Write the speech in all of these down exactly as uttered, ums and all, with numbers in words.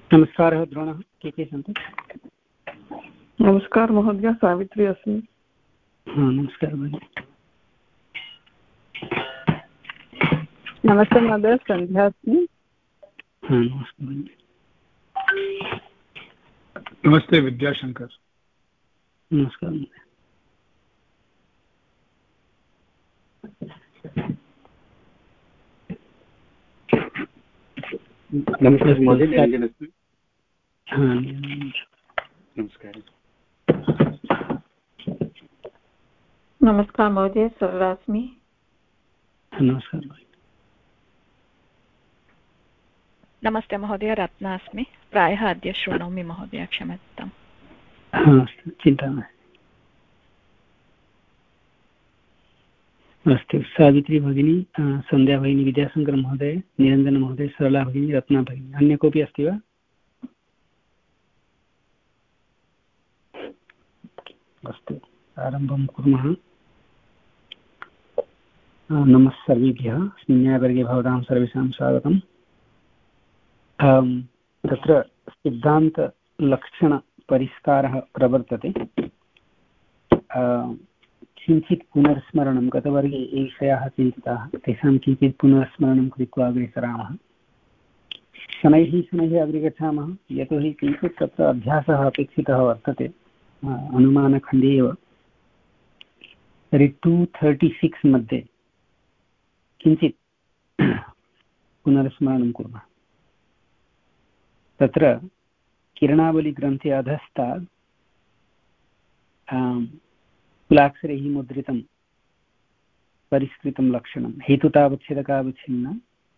नमस्कारः द्रोणः, के के सन्ति? नमस्कार महोदय, सावित्री अस्मि। नमस्कारः भगिनी। नमस्ते महोदय, सन्ध्या अस्मि। नमस्ते भगिनी। नमस्ते विद्याशंकर। नमस्कार। नमस्कार महोदय, निरञ्जन अस्मि। नमस्कार। नमस्कार महोदय, सरला अस्मि। नमस्कार। नमस्ते महोदय, रत्ना अस्मि। प्रायः अद्य शृणोमि महोदय, क्षम्यताम्। चिन्ता नास्ति। अस्तु, सावित्री भगिनी, सन्ध्या भगिनी, विद्याशंकर महोदय, निरञ्जन महोदय, सरला भगिनी, रत्ना भगिनी, अन्य कोऽपि अस्ति वा? अस्तु, आरम्भं कुर्मः। नमः सर्वेभ्यः। अस्मिन् भवतां सर्वेषां स्वागतम्। तत्र सिद्धान्तलक्षणपरिष्कारः प्रवर्तते। किञ्चित् पुनर्स्मरणं, गतवर्गे ये विषयाः चिन्तिताः तेषां किञ्चित् पुनर्स्मरणं कृत्वा अग्रे सरामः। शनैः शनैः अग्रे गच्छामः, यतोहि किञ्चित् तत्र अभ्यासः अपेक्षितः वर्तते अनुमानखण्डे एव। तर्हि टु थर्टि सिक्स् मध्ये किञ्चित् पुनर्स्मरणं कुर्मः। तत्र किरणावलिग्रन्थे अधस्तात् कुलाक्षरैः मुद्रितं परिष्कृतं लक्षणं हेतुतावच्छेदकावच्छिन्न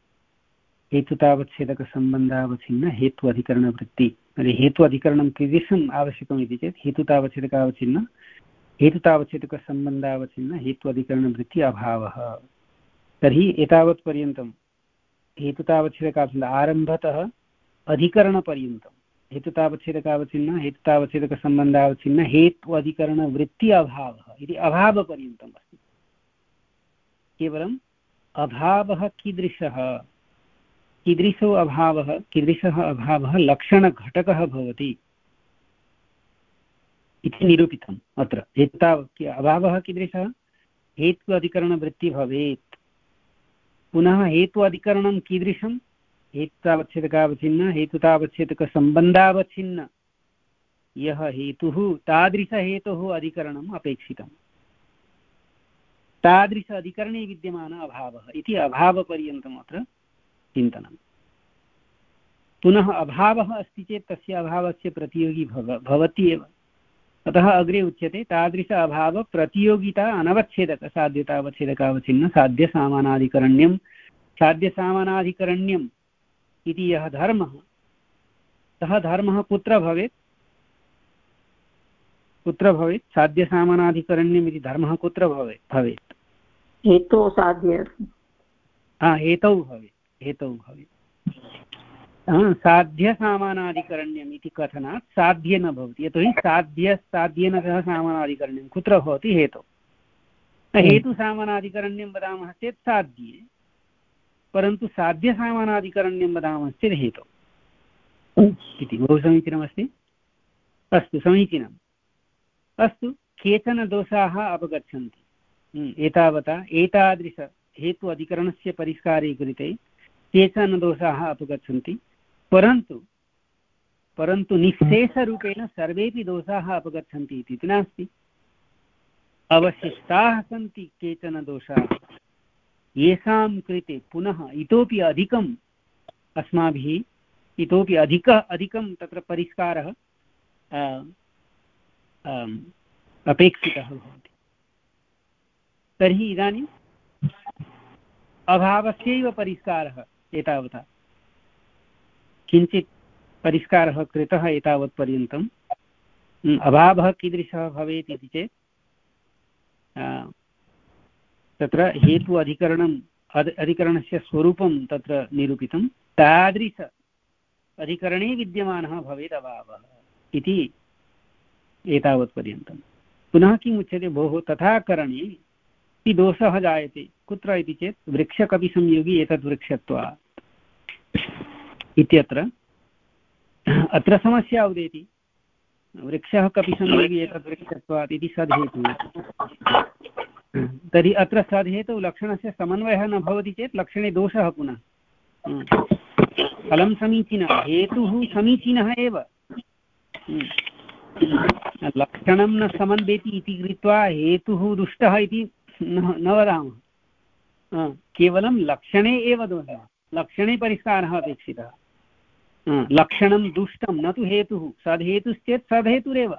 हेतुतावच्छेदकसम्बन्धावच्छिन्न हेतु अधिकरणवृत्ति। तर्हि हेतु अधिकरणं कीदृशम् आवश्यकम् इति चेत् हेतुतावच्छेदकावच्छिन्न हेतुतावच्छेदकसम्बन्धावच्छिन्न हेतु अधिकरणवृत्ति अभावः। तर्हि एतावत्पर्यन्तं हेतुतावच्छेदकावच्छिन्न आरम्भतः अधिकरणपर्यन्तं हेतुतावच्छेदकावच्छिन्न हेतुतावच्छेदकसम्बन्धावच्छिन्न हेतु अधिकरणवृत्ति अभावः इति अभावपर्यन्तम् अस्ति। केवलम् अभावः कीदृशः, कीदृशो अभावः, कीदृशः अभावः लक्षणघटकः भवति इति निरूपितम् अत्र। हेतुताव अभावः कीदृशः, हेतु अधिकरणवृत्ति भवेत्। पुनः हेतु अधिकरणं कीदृशं, हेतुतावच्छेदकावच्छिन्न हेतुतावच्छेदकसम्बन्धावच्छिन्न यः हेतुः तादृशहेतोः अधिकरणम् अपेक्षितम्। तादृश अधिकरणे विद्यमान अभावः इति अभावपर्यन्तम् अत्र चिन्तनं। पुनः अभावः अस्ति चेत् तस्य अभावस्य प्रतियोगी भव भवति एव। अतः अग्रे उच्यते तादृश अभाव प्रतियोगिता अनवच्छेदक साध्यतावच्छेदकावच्छिन्न साध्यसामानाधिकरण्यं साध्यसामानाधिकरण्यम् इति यः धर्मः, सः धर्मः कुत्र भवेत्, कुत्र भवेत् साध्यसामानाधिकरण्यम् इति धर्मः कुत्र भवेत् भवेत् हेतौ साध्य हा हेतौ भवेत् हेतौ भवेत् साध्यसामानाधिकरण्यम् इति कथनात् साध्ये न भवति। यतोहि साध्य साध्येन सह सामानाधिकरण्यं कुत्र भवति, हेतौ। हेतुसामानाधिकरण्यं वदामः चेत् साध्ये, परन्तु साध्यसामानाधिकरण्यं वदामः चेत् हेतौ इति। बहु समीचीनमस्ति। अस्तु, समीचीनम्। अस्तु, केचन दोषाः अपगच्छन्ति एतावता एतादृश हेतु अधिकरणस्य परिष्कारे कृते केचन दोषाः अपगच्छन्ति, परन्तु परन्तु निःशेषरूपेण सर्वेपि दोषाः अपगच्छन्ति इति नास्ति। अवशिष्टाः सन्ति केचन दोषाः येषां कृते पुनः इतोपि अधिकम् अस्माभिः इतोपि अधिकः अधिकं तत्र परिष्कारः अपेक्षितः भवति। तर्हि इदानीम् अभावस्यैव परिष्कारः एतावता किञ्चित् परिष्कारः कृतः एतावत्पर्यन्तम्। अभावः कीदृशः भवेत् इति चेत् तत्र हेतु अधिकरणम् अधिकरणस्य स्वरूपं तत्र निरूपितं। तादृश अधिकरणे विद्यमानः भवेत् अभावः इति एतावत्पर्यन्तं। पुनः किम् उच्यते, भोः तथा करणे इति दोषः जायते कुत्र इति चेत् वृक्षकपिसंयोगी एतद्वृक्षत्वात् इत्यत्र अत्र समस्या उदेति वृक्षः कपिसंयोगी एतद्वृक्षत्वात् इति सद्हेतुः। तर्हि अत्र सद्हेतौ लक्षणस्य समन्वयः न भवति चेत् लक्षणे दोषः पुनः। फलं समीचीनं, हेतुः समीचीनः एव, लक्षणं न समन्वेति इति कृत्वा हेतुः दुष्टः इति न वदामः। केवलं लक्षणे एव दोषः, लक्षणे परिष्कारः अपेक्षितः। लक्षणं दुष्टं न तु हेतुः। सद्हेतुश्चेत् सद्हेतुरेव।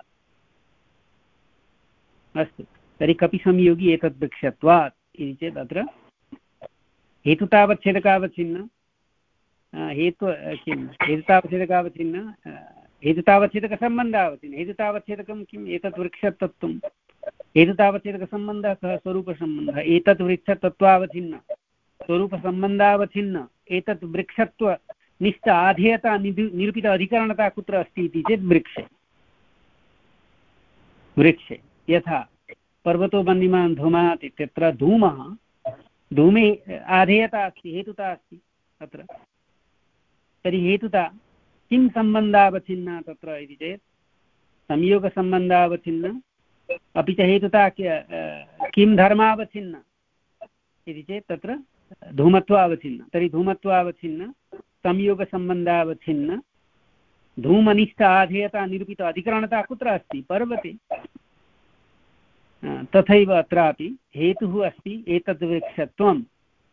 अस्तु, तर्हि कपिसंयोगी एतद्वृक्षत्वात् इति चेत् अत्र हेतुतावच्छेदकावच्छिन्न हेतु किं हेतुतावच्छेदकावच्छिन्न हेतुतावच्छेदकसम्बन्धावच्छिन्न। हेतुतावच्छेदकं किम्? एतत् वृक्षतत्त्वं। हेतुतावच्छेदकसम्बन्धः कः? स्वरूपसम्बन्धः। एतत् वृक्षतत्त्वावच्छिन्न स्वरूपसम्बन्धावच्छिन्न एतत् वृक्षत्वनिष्ठ आधेयता निरूपित अधिकरणता कुत्र अस्ति इति चेत् वृक्षे। वृक्षे यथा पर्वतो वह्निमान् धूमात् इत्यत्र धूमः, धूमे आधेयता अस्ति, हेतुता अस्ति अत्र। तर्हि हेतुता किं सम्बन्धावच्छिन्ना तत्र इति चेत् संयोगसम्बन्धावच्छिन्न, अपि च हेतुता किं धर्मावच्छिन्न इति चेत् तत्र धूमत्वावच्छिन्न। तर्हि धूमत्वावच्छिन्न संयोगसम्बन्धावच्छिन्न धूमनिष्ठ आधेयता निरूपित अधिकरणता कुत्र अस्ति? पर्वते। तथैव अत्रापि हेतुः अस्ति एतद्वृक्षत्वं।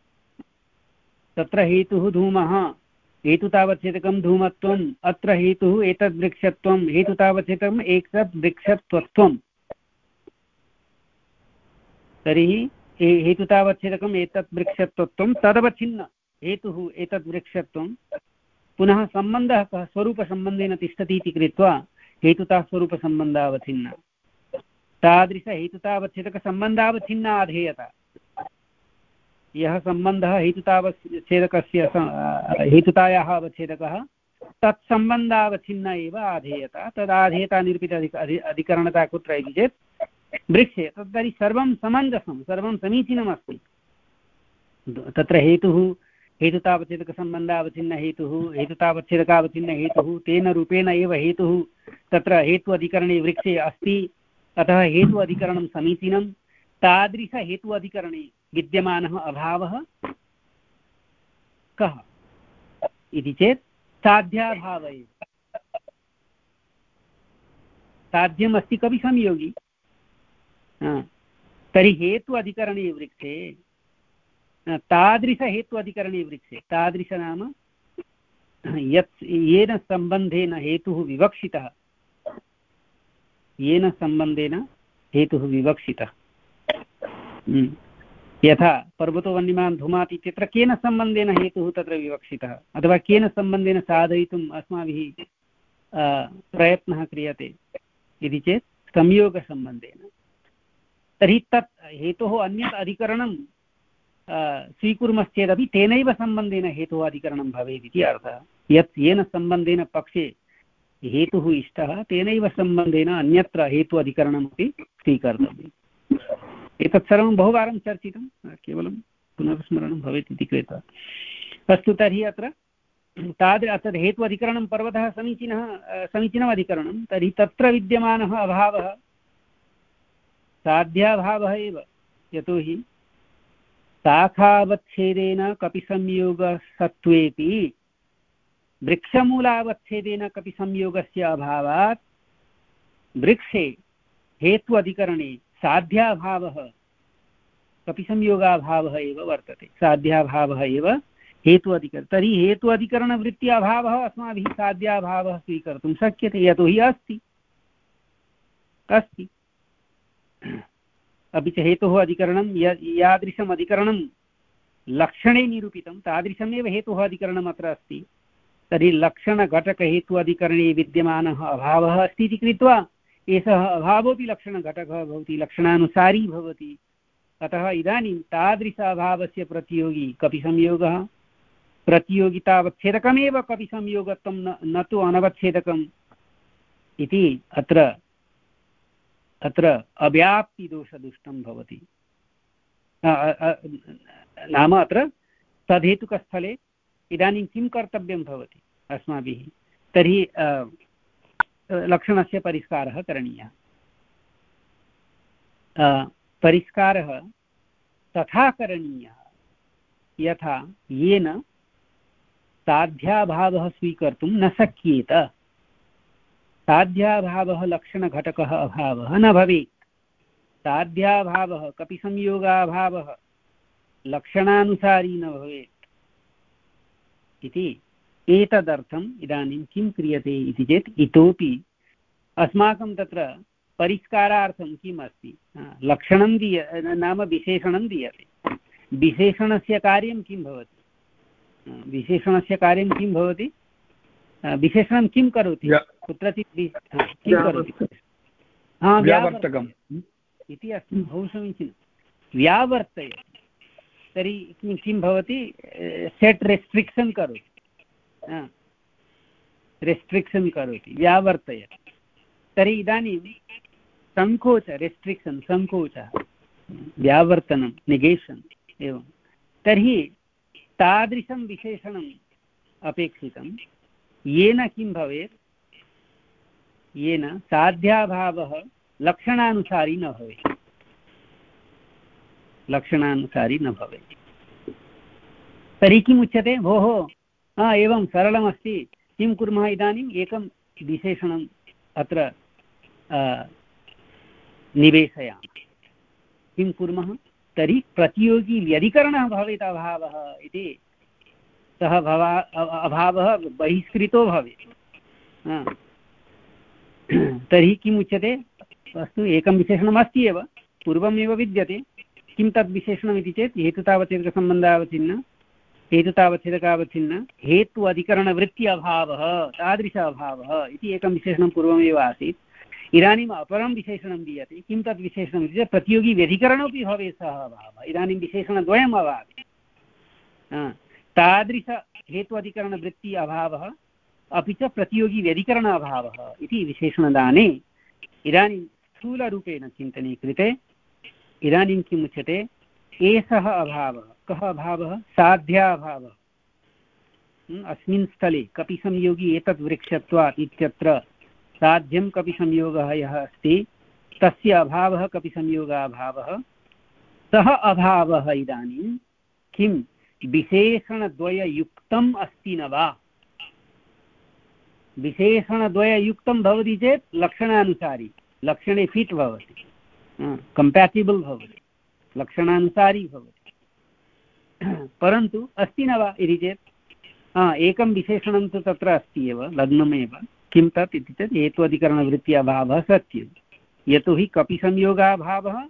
तत्र हेतुः धूमः, हेतुतावच्छेदकं धूमत्वम्। अत्र हेतुः एतद्वृक्षत्वं, हेतुतावच्छेदकम् एतद्वृक्षत्वत्वम्। तर्हि हेतुतावच्छेदकम् एतद्वृक्षत्वत्वं तदवच्छिन्न हेतुः एतद्वृक्षत्वं। पुनः सम्बन्धः कः? स्वरूपसम्बन्धेन तिष्ठति इति कृत्वा हेतुता स्वरूपसम्बन्धावच्छिन्ना। तादृशहेतुतावच्छेदकसम्बन्धावच्छिन्ना आधेयता। यः सम्बन्धः हेतुतावच्छेदकस्य हेतुतायाः अवच्छेदकः तत्सम्बन्धावच्छिन्न एव आधेयता। तदाधेयता निरूपित अधिकरणता कुत्र इति चेत् वृक्षे। तर्हि सर्वं समञ्जसं, सर्वं समीचीनमस्ति। तत्र हेतुः हेतुतावच्छेदकसम्बन्धावच्छिन्न हेतुः, हेतुतावच्छेदकावच्छिन्न हेतुः, तेन रूपेण एव हेतुः तत्र हेतु अधिकरणे वृक्षे अस्ति। अतः हेतु अधिकरणं समीचीनं। तादृश हेतु अधिकरणे विद्यमानः अभावः कः इति चेत् साध्याभाव एव। साध्यम् अस्ति कपिसंयोगी। तर्हि हेतु अधिकरणे वृक्षे, तादृश हेतु अधिकरणे वृक्षे, तादृश नाम यत् येन सम्बन्धेन हेतुः विवक्षितः, येन सम्बन्धेन हेतुः विवक्षितः। यथा पर्वतो वह्निमान् धूमात् इत्यत्र केन सम्बन्धेन हेतुः तत्र विवक्षितः, अथवा केन सम्बन्धेन साधयितुम् अस्माभिः प्रयत्नः क्रियते इति चेत् संयोगसम्बन्धेन। तर्हि तत् हेतोः अन्यत् अधिकरणं स्वीकुर्मश्चेदपि तेनैव सम्बन्धेन हेतोः अधिकरणं भवेत् इति अर्थः। यत् येन सम्बन्धेन पक्षे हेतुः इष्टः तेनैव सम्बन्धेन अन्यत्र हेतु अधिकरणमपि स्वीकर्तव्यम्। एतत् सर्वं बहुवारं चर्चितं, केवलं पुनर्स्मरणं भवेत् इति कृत्वा। अस्तु, तर्हि अत्र तादृश तद् हेतु अधिकरणं पर्वतः समीचीनः समीचीनम् अधिकरणं। तर्हि तत्र विद्यमानः अभावः साध्याभावः एव। यतोहि शाखावच्छेदेन कपिसंयोगसत्त्वेपि वृक्षमूलावच्छेदेन कपिसंयोगस्य अभावात् वृक्षे हेतु अधिकरणे साध्याभावः कपिसंयोगाभावः एव वर्तते। साध्याभावः एव हेतु अधिकरण। तर्हि हेतु अधिकरणवृत्त्याभावः अस्माभिः साध्याभावः स्वीकर्तुं शक्यते, यतोहि अस्ति अस्ति अपि च हेतोः अधिकरणं यादृशम् अधिकरणं लक्षणे निरूपितं तादृशमेव हेतोः अधिकरणम् अत्र अस्ति। तर्हि लक्षणघटकहेतु अधिकरणे विद्यमानः अभावः अस्ति इति कृत्वा एषः अभावोऽपि लक्षणघटकः भवति, लक्षणानुसारी भवति। अतः इदानीं तादृश अभावस्य प्रतियोगी कपिसंयोगः। प्रतियोगितावच्छेदकमेव कपिसंयोगत्वं न, न तु अनवच्छेदकम् इति अत्र अत्र अव्याप्तिदोषदुष्टं भवति। नाम अत्र तद्धेतुकस्थले इदानीं किं कर्तव्यं भवति अस्माभिः? तर्हि लक्षणस्य परिष्कारः करणीयः। परिष्कारः तथा करणीयः यथा येन साध्याभावः स्वीकर्तुं न शक्येत। साध्याभावः लक्षणघटकः अभावः न भवेत्। साध्याभावः कपिसंयोगाभावः लक्षणानुसारी न भवेत् इति। एतदर्थम् इदानीं किं क्रियते इति चेत् इतोपि अस्माकं तत्र परिष्कारार्थं किम् अस्ति, लक्षणं दीय नाम विशेषणं दीयते। विशेषणस्य कार्यं किं भवति? विशेषणस्य कार्यं किं भवति? विशेषणं किं करोति? कुत्रचित् किं करोति? हा, व्यावर्तकम् इति अस्ति, बहु समीचीनं। व्यावर्तयति। तर्हि किं भवति? सेट् रेस्ट्रिक्षन् करोति, रेस्ट्रिक्षन् करोति, व्यावर्तयति। तर्हि इदानीं सङ्कोच, रेस्ट्रिक्षन्, सङ्कोचः, व्यावर्तनं, निगेशन् एवं। तर्हि तादृशं विशेषणम् अपेक्षितं येन किं भवेत्? येन साध्याभावः लक्षणानुसारी न भवेत्, लक्षणानुसारी न भवेत्। तर्हि किम् उच्यते? भोः, हा एवं सरलमस्ति, किं कुर्मः इदानीम्? एकं विशेषणम् अत्र निवेशयामः। किं कुर्मः? तर्हि प्रतियोगी व्यधिकरणः भवेत् अभावः इति। सः भवा अभावः बहिष्कृतो भवेत्। तर्हि किम् उच्यते? अस्तु, एकं विशेषणम् अस्ति एव, पूर्वमेव विद्यते। किं तद् विशेषणम् इति चेत् हेतुतावच्छेदकसम्बन्धावच्छिन्न, हेतुतावच्छेदकावच्छिन्न हेतु अधिकरणवृत्ति अभावः, तादृश अभावः इति एकं विशेषणं पूर्वमेव आसीत्। इदानीम् अपरं विशेषणं दीयते। किं तद् विशेषणम् इति चेत् प्रतियोगी व्यधिकरणमपि भवेत् सः अभावः। इदानीं विशेषणद्वयम् अभावः, तादृश हेतु अधिकरणवृत्ति अभावः अपि च प्रतियोगी व्यधिकरण अभावः इति विशेषणदाने इदानीं स्थूलरूपेण चिन्तने कृते इदानीं किम् उच्यते? एषः अभावः, कः अभावः? साध्याभावः। अस्मिन् स्थले कपिसंयोगी एतद् वृक्षत्वात् इत्यत्र साध्यं कपिसंयोगः यः अस्ति तस्य अभावः कपिसंयोगाभावः। सः अभावः इदानीं किं विशेषणद्वययुक्तम् अस्ति न वा? विशेषणद्वययुक्तं भवति चेत् लक्षणानुसारी, लक्षणे फिट् भवति, कम्पेटिबल् भवति, लक्षणानुसारी भवति। परन्तु अस्ति न वा इति चेत् एकं विशेषणं तु तत्र अस्ति एव, लग्नमेव। किं तत् इति चेत् हेतु अधिकरणवृत्ति अभावः सत्यं। यतोहि कपिसंयोगाभावः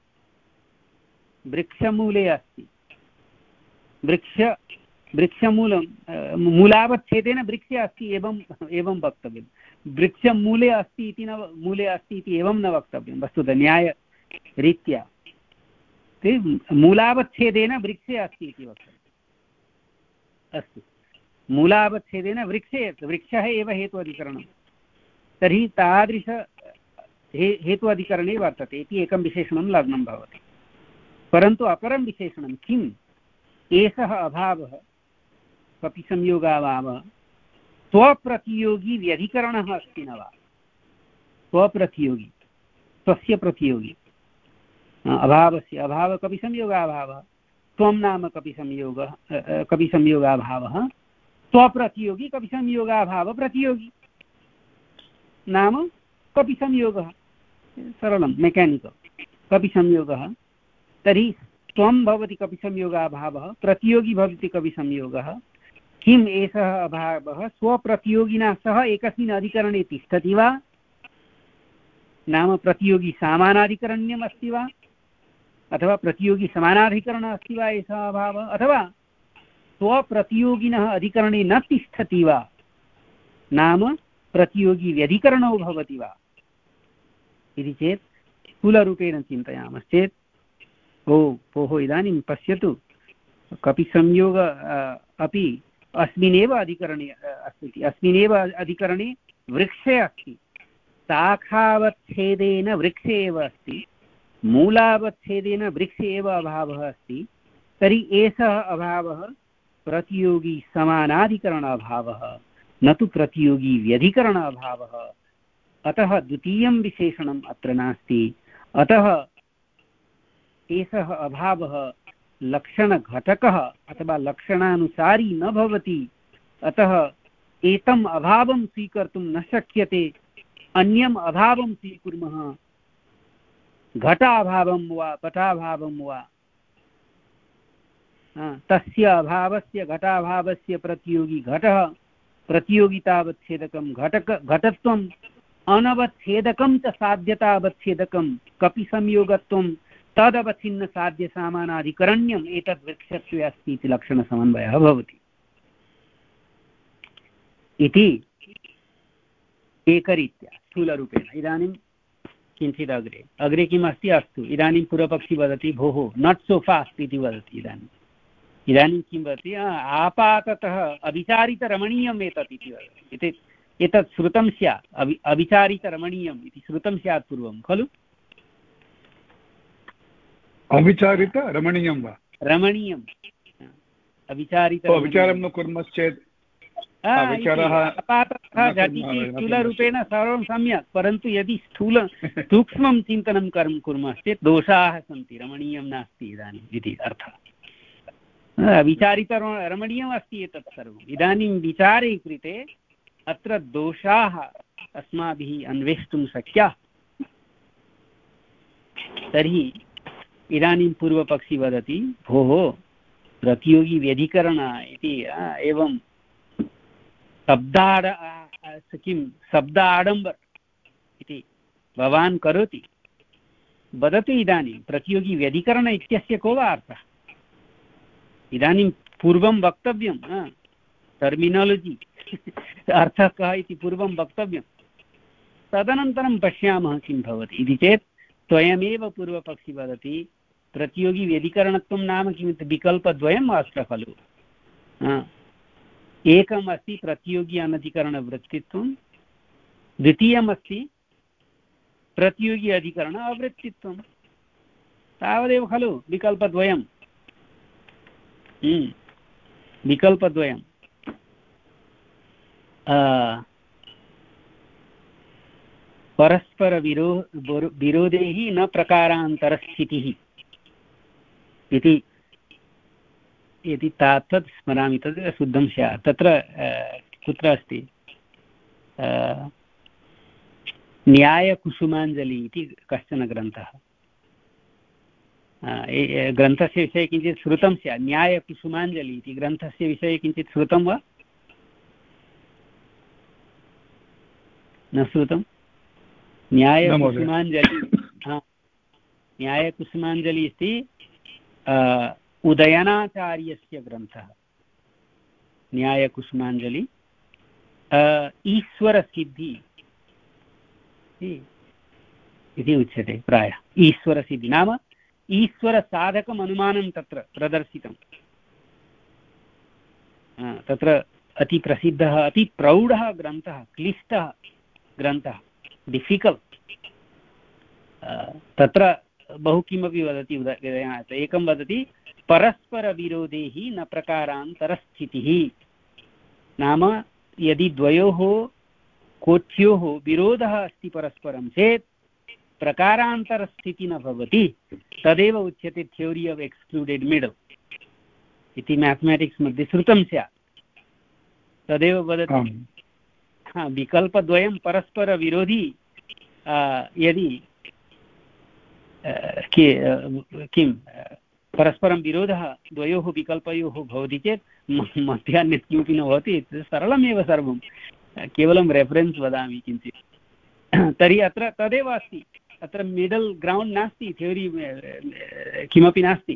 वृक्षमूले अस्ति। वृक्ष वृक्षमूलं मूलावच्छेदेन वृक्षे अस्ति एवं एवं वक्तव्यं। वृक्षमूले अस्ति इति न, मूले अस्ति इति एवं न वक्तव्यं। वस्तुतः न्यायरीत्या मूलावच्छेदेन वृक्षे अस्ति इति वक्तव्यम्। अस्तु, मूलावच्छेदेन वृक्षे, वृक्षः एव हेतु अधिकरणं। तर्हि तादृश हे हेतु अधिकरणे वर्तते इति एकं विशेषणं लग्नं भवति। परन्तु अपरं विशेषणं किम्? एषः अभावः कपिसंयोगाभावः स्वप्रतियोगी व्यधिकरणः अस्ति न वा? स्वप्रतियोगी, स्वस्य प्रतियोगी अभावस्य, अभावः कपिसंयोगाभावः, त्वं नाम कपिसंयोगः, कपिसंयोगाभावः, स्वप्रतियोगी कपिसंयोगाभाव प्रतियोगी नाम कपिसंयोगः। सरलं, मेकानिकल् कपिसंयोगः। तर्हि त्वं भवति कपिसंयोगाभावः, प्रतियोगी भवति कपिसंयोगः। किम् एषः अभावः स्वप्रतियोगिना सह एकस्मिन् अधिकरणे तिष्ठति वा? नाम प्रतियोगी समानाधिकरण्यम् अस्ति वा, अथवा प्रतियोगी समानाधिकरणः अस्ति वा एषः अभावः, अथवा स्वप्रतियोगिनः अधिकरणे न तिष्ठति वा, नाम प्रतियोगी व्यधिकरणो भवति वा इति चेत् स्थूलरूपेण चिन्तयामश्चेत्, ओ भोः इदानीं पश्यतु, कपिसंयोग अपि अस्मिन्नेव अधिकरणे अस्ति, अस्मिन्नेव अधिकरणे वृक्षे अस्ति, शाखावच्छेदेन वृक्षे एव अस्ति, मूलावच्छेदेन वृक्षे एव अभावः अस्ति। तर्हि एषः अभावः प्रतियोगी समानाधिकरण अभावः। न तु प्रतियोगी व्यधिकरण अभावः। अतः द्वितीयं विशेषणम् अत्र नास्ति। अतः एषः अभावः लक्षणघटकः अथवा लक्षणानुसारी न भवति। अतः एतम् अभावं स्वीकर्तुं न शक्यते। अन्यम् अभावं स्वीकुर्मः, घटाभावं वा पटाभावं वा, तस्य अभावस्य घटाभावस्य प्रतियोगी घटः प्रतियोगितावच्छेदकं घटक घटत्वम् अनवच्छेदकं च साध्यतावच्छेदकं कपि संयोगत्वं तदवच्छिन्न साध्य सामानाधिकरण्यम् एतद् वृक्षत्वे अस्ति इति लक्षणसमन्वयः भवति इति एकरीत्या स्थूलरूपेण। इदानीं किञ्चित् अग्रे अग्रे किम् अस्ति? अस्तु, इदानीं पूर्वपक्षी वदति भोः नाट् सो फास्ट् इति वदति। इदानीम् इदानीं किं वदति? आपाततः अविचारितरमणीयम् एतत् इति वदति। एतत् श्रुतं स्यात्, अवि अविचारितरमणीयम् इति श्रुतं स्यात् पूर्वं खलु? अविचारित रमणीयं वा? रमणीयम् अविचारित विचारं न कुर्मश्चेत् अपाततः झटिति स्थूलरूपेण सर्वं सम्यक्, परन्तु यदि स्थूल सूक्ष्मं चिन्तनं कर्म कुर्मश्चेत् दोषाः सन्ति, रमणीयं नास्ति इदानीम् इति अर्थः। विचारित रमणीयम् अस्ति एतत् सर्वम्। इदानीं विचारे कृते अत्र दोषाः अस्माभिः अन्वेष्टुं शक्याः। तर्हि इदानीं पूर्वपक्षी वदति भोः प्रतियोगी व्यधिकरण इति एवं शब्दाड किं शब्द आडम्बर इति भवान् करोति। वदतु इदानीं प्रतियोगी व्यधिकरण इत्यस्य को वा अर्थः? इदानीं पूर्वं वक्तव्यं, टर्मिनालजि अर्थः कः इति पूर्वं वक्तव्यं, तदनन्तरं पश्यामः किं भवति इति चेत् स्वयमेव पूर्वपक्षी वदति प्रतियोगी व्यधिकरणत्वं नाम किमिति विकल्पद्वयम् अस्ति खलु। एकम् अस्ति प्रतियोगी अनधिकरणवृत्तित्वं, द्वितीयमस्ति प्रतियोगी अधिकरण अवृत्तित्वं। तावदेव खलु विकल्पद्वयं। विकल्पद्वयं परस्परविरो विरोधे हि न प्रकारान्तरस्थितिः इति यदि तत् स्मरामि तद् शुद्धं स्यात्। तत्र कुत्र अस्ति? न्यायकुसुमाञ्जलि इति कश्चन ग्रन्थः। ग्रन्थस्य विषये किञ्चित् श्रुतं स्यात्। न्यायकुसुमाञ्जलि इति ग्रन्थस्य विषये किञ्चित् श्रुतं वा? न श्रुतं? न्यायकुसुमाञ्जलि न्यायकुसुमाञ्जलि इति उदयनाचार्यस्य ग्रन्थः। न्यायकुसुमाञ्जलि ईश्वरसिद्धि इति उच्यते प्रायः। ईश्वरसिद्धि नाम ईश्वरसाधकम् अनुमानं तत्र प्रदर्शितं। तत्र अतिप्रसिद्धः अतिप्रौढः ग्रन्थः, क्लिष्टः ग्रन्थः, डिफिकल्ट्। तत्र बहु किमपि वदति उदयनाथ। एकं वदति परस्परविरोधे हि न प्रकारान्तरस्थितिः, नाम यदि द्वयोः कोट्योः विरोधः अस्ति परस्परं चेत् प्रकारान्तरस्थितिः न भवति। तदेव उच्यते थ्योरी ऑफ एक्सक्लूडेड मिडल इति मैथमेटिक्स मध्ये श्रुतं स्यात्। तदेव वदति विकल्पद्वयं परस्परविरोधी यदि किं परस्परं विरोधः द्वयोः विकल्पयोः भवति चेत् मध्ये अन्यत् किमपि न भवति। सरलमेव सर्वं, केवलं रेफरेन्स् वदामि किञ्चित्। तर्हि अत्र तदेव अस्ति, अत्र मिडल् ग्रौण्ड् नास्ति, थ्योरी किमपि नास्ति।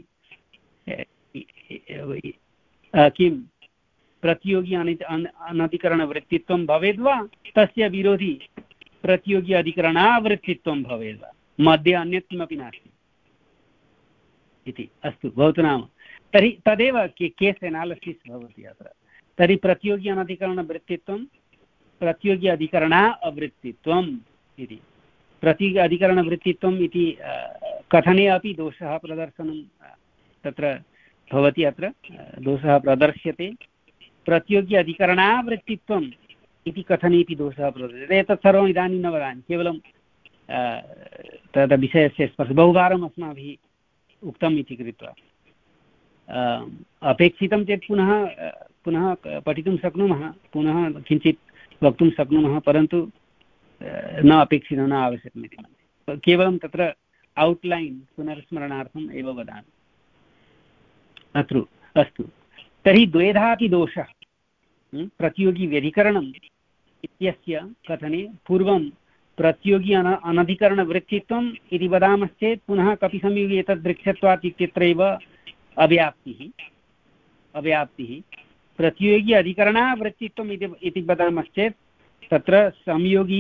किं प्रतियोगी अनधिकरणवृत्तित्वं भवेद् वा तस्य विरोधी प्रतियोगी अधिकरणावृत्तित्वं भवेद् वा, मध्ये अन्यत् किमपि नास्ति इति। अस्तु, भवतु नाम। तर्हि तदेव के केस् एनालिसिस् भवति अत्र। तर्हि प्रतियोगी अनधिकरणवृत्तित्वं प्रतियोगी अधिकरणा अवृत्तित्वम् इति। प्रतियोगी अधिकरणवृत्तित्वम् इति कथने अपि दोषः प्रदर्शनं तत्र भवति। अत्र दोषः प्रदर्श्यते। प्रतियोगी अधिकरणावृत्तित्वं इति कथनेपि दोषः प्रवर्तते। एतत् सर्वम् इदानीं न वदामि, केवलं तद् विषयस्य स्पर्श बहुवारम् अस्माभिः उक्तम् इति कृत्वा अपेक्षितं चेत् पुनः पुनः पठितुं शक्नुमः, पुनः किञ्चित् वक्तुं शक्नुमः, परन्तु न अपेक्षितं, न आवश्यकम् इति मन्ये। केवलं तत्र औट्लैन् पुनर्स्मरणार्थम् एव वदामि। अत्र अस्तु, तर्हि द्वेधापि दोषः प्रतियोगी व्यधिकरणम् इत्यस्य कथने पूर्वं प्रतियोगी अन अनधिकरणवृत्तित्वम् इति वदामश्चेत् पुनः कपिसंयोगी एतद्वृक्षत्वात् इत्यत्रैव अव्याप्तिः अव्याप्तिः प्रतियोगी अधिकरणावृत्तित्वम् इति वदामश्चेत् तत्र संयोगी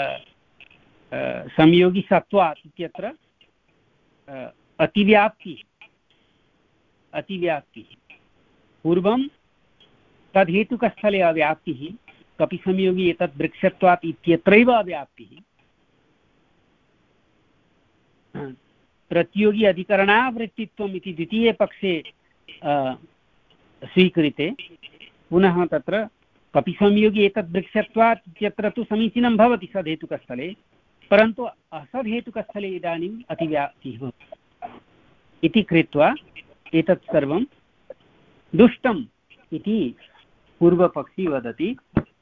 संयोगिसत्वात् इत्यत्र अतिव्याप्तिः अतिव्याप्तिः पूर्वं तद्हेतुकस्थले अव्याप्तिः, कपिसंयोगी एतत् वृक्षत्वात् इत्यत्रैव अव्याप्तिः, प्रतियोगी अधिकरणावृत्तित्वम् इति द्वितीये पक्षे स्वीकृते पुनः तत्र कपिसंयोगी एतद् वृक्षत्वात् इत्यत्र तु समीचीनं भवति सद्हेतुकस्थले, परन्तु असद्हेतुकस्थले इदानीम् अतिव्याप्तिः भवति इति कृत्वा एतत् सर्वं दुष्टम् इति पूर्वपक्षी वदति।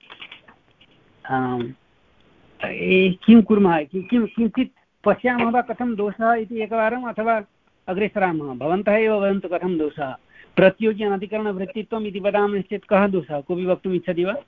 किं कुर्मः, किं किञ्चित् पश्यामः वा कथं दोषः इति एकवारम्, अथवा अग्रे सरामः? भवन्तः एव वदन्तु कथं दोषः। प्रतियोगी अनधिकरणवृत्तित्वम् इति वदामश्चेत् कः दोषः, कोऽपि वक्तुम् इच्छति वा?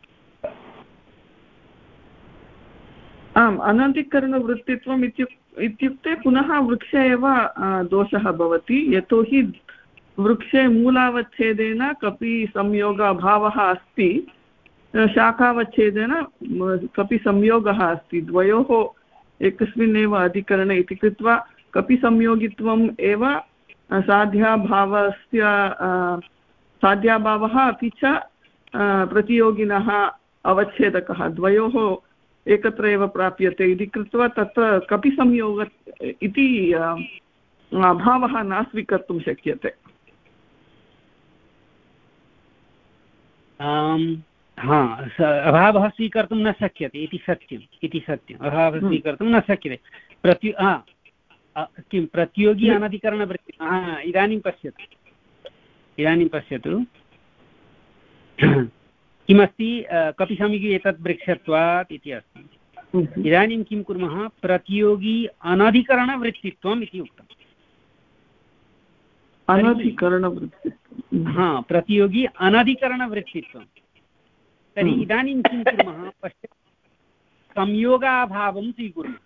आम्, अनधिकरणवृत्तित्वम् इत्युक्ते पुनः वृक्षे एव दोषः भवति, यतोहि वृक्षे मूलावच्छेदेन कपि संयोग अभावः अस्ति, शाखावच्छेदेन कपि संयोगः अस्ति, द्वयोः एकस्मिन्नेव अधिकरणे इति कृत्वा कपि संयोगित्वम् एव साध्याभावस्य साध्याभावः अपि च प्रतियोगिनः अवच्छेदकः द्वयोः एकत्र एव प्राप्यते इति कृत्वा तत्र कपि संयोग इति अभावः न स्वीकर्तुं शक्यते। हा, अभावः स्वीकर्तुं न शक्यते इति सत्यम् इति सत्यम् अभावः स्वीकर्तुं न शक्यते। प्रति किं प्रतियोगी अनधिकरणवृत्ति, हा इदानीं पश्यतु इदानीं पश्यतु किमस्ति, कपिसंयोगी एतत् वृक्षत्वात् इति अस्ति। इदानीं किं कुर्मः, प्रतियोगी अनधिकरणवृत्तित्वम् इति उक्तम्। अनधिकरणवृत्तित्वं, हा, प्रतियोगी अनधिकरणवृत्तित्वं। तर्हि इदानीं किं कुर्मः, पश्य, संयोगाभावं स्वीकुर्मः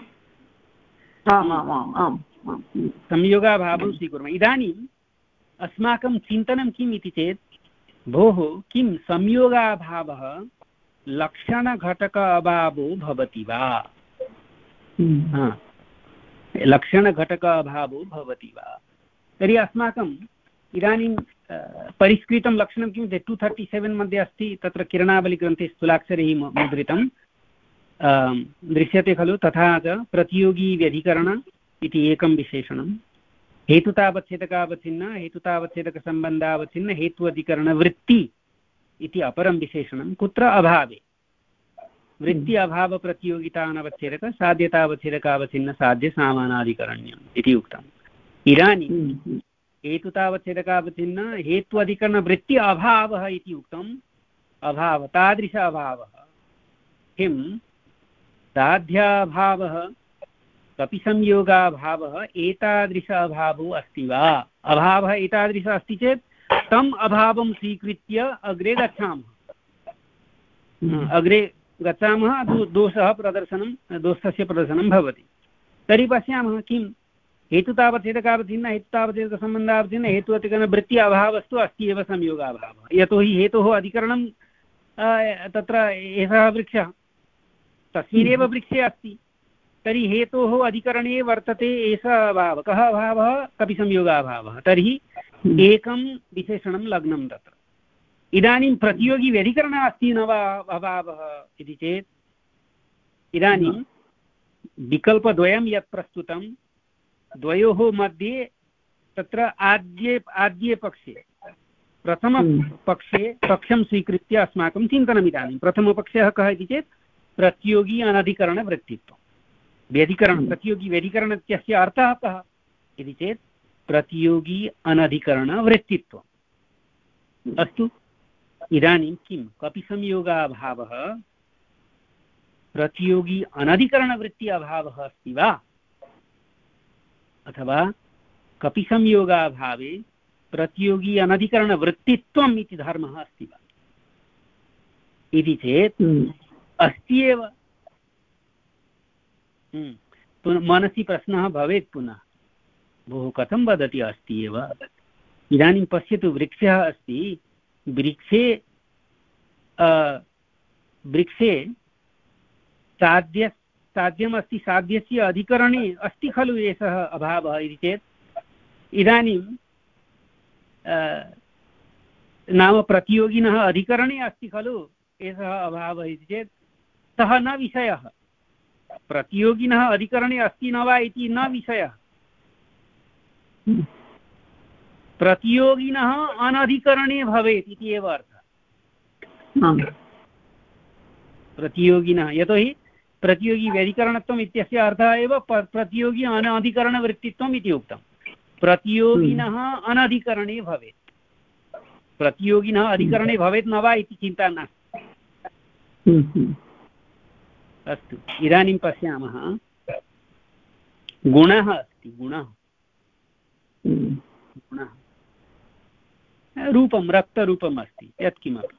संयोगाभावं स्वीकुर्मः। इदानीम् अस्माकं चिन्तनं किम् इति चेत्, भोः किं संयोगाभावः लक्षणघटक अभावो भवति वा, लक्षणघटक अभावो भवति वा? तर्हि अस्माकम् इदानीं परिष्कृतं लक्षणं किं टु थर्टि सेवेन् मध्ये अस्ति, तत्र किरणावलिग्रन्थे स्थूलाक्षरैः मुद्रितं दृश्यते खलु। तथा च प्रतियोगी व्यधिकरण इति एकं विशेषणं, हेतुतावच्छेदकावच्छिन्न हेतुतावच्छेदकसम्बन्धावच्छिन्न हेत्वधिकरणवृत्ति इति अपरं विशेषणं। कुत्र? अभावे। वृत्ति अभाव प्रतियोगिता अनवच्छेदक साध्यतावच्छेदकावच्छिन्न साध्य सामानाधिकरण्यम् इति उक्तम्। इदानीं हेतुतावच्छेदकावच्छिन्न हेत्वधिकरणवृत्ति अभावः इति उक्तम्। अभाव, तादृश अभावः किं साध्याभावः कपिसंयोगाभावः एतादृश अभावो अस्ति वा? अभावः एतादृश अस्ति चेत् तम् अभावं स्वीकृत्य अग्रे गच्छामः अग्रे गच्छामः दोषः प्रदर्शनं दोषस्य प्रदर्शनं भवति। तर्हि पश्यामः किं हेतुतावच्छेदकावच्छिन्न हेतुतावच्छेदकसम्बन्धावच्छिन्न हेतुअधिकरणवृत्ति अभावस्तु अस्ति एव संयोगाभावः, यतोहि हेतोः अधिकरणं तत्र एषः वृक्षः तस्मिन्नेव वृक्षे अस्ति। तर्हि हेतोः अधिकरणे वर्तते एषः अभावः। कः अभावः? कपिसंयोगाभावः। तर्हि एकं विशेषणं लग्नं तत्र। इदानीं प्रतियोगी व्यधिकरणः अस्ति न वा अभावः इति चेत्, इदानीं विकल्पद्वयं यत् प्रस्तुतं द्वयोः मध्ये तत्र आद्ये आद्ये पक्षे प्रथमपक्षे पक्षं स्वीकृत्य अस्माकं चिन्तनम् इदानीं प्रथमपक्षः कः इति चेत् प्रतियोगी अनधिकरणवृत्तित्वं व्यधिकरण प्रतियोगी व्यधिकरण इत्यस्य अर्थः कः इति चेत् प्रतियोगी अनधिकरणवृत्तित्वम्। अस्तु, इदानीं किं कपिसंयोगाभावः प्रतियोगी अनधिकरणवृत्ति अभावः अस्ति वा अथवा कपिसंयोगाभावे प्रतियोगी अनधिकरणवृत्तित्वम् इति धर्मः अस्ति वा इति चेत् अस्ति एव। मनसि प्रश्नः भवेत् पुनः, भोः कथं वदति अस्ति एव। इदानीं पश्यतु, वृक्षः अस्ति, वृक्षे वृक्षे साध्य साध्यमस्ति, साध्यस्य अधिकरणे अस्ति खलु एषः अभावः इति चेत् इदानीं नाम प्रतियोगिनः अधिकरणे अस्ति खलु एषः अभावः इति चेत् सः न विषयः। प्रतियोगिनः अधिकरणे अस्ति न वा इति न विषयः, प्रतियोगिनः अनधिकरणे भवेत् इति एव अर्थः। प्रतियोगिनः, यतोहि प्रतियोगी व्यधिकरणत्वम् इत्यस्य अर्थः एव प्रतियोगी अनधिकरणवृत्तित्वम् इति उक्तं। प्रतियोगिनः अनधिकरणे भवेत्, प्रतियोगिनः अधिकरणे भवेत् न वा इति चिन्ता नास्ति। अस्तु, इदानीं पश्यामः, गुणः अस्ति, गुणः गुणः रूपं रक्तरूपम् अस्ति, यत्किमपि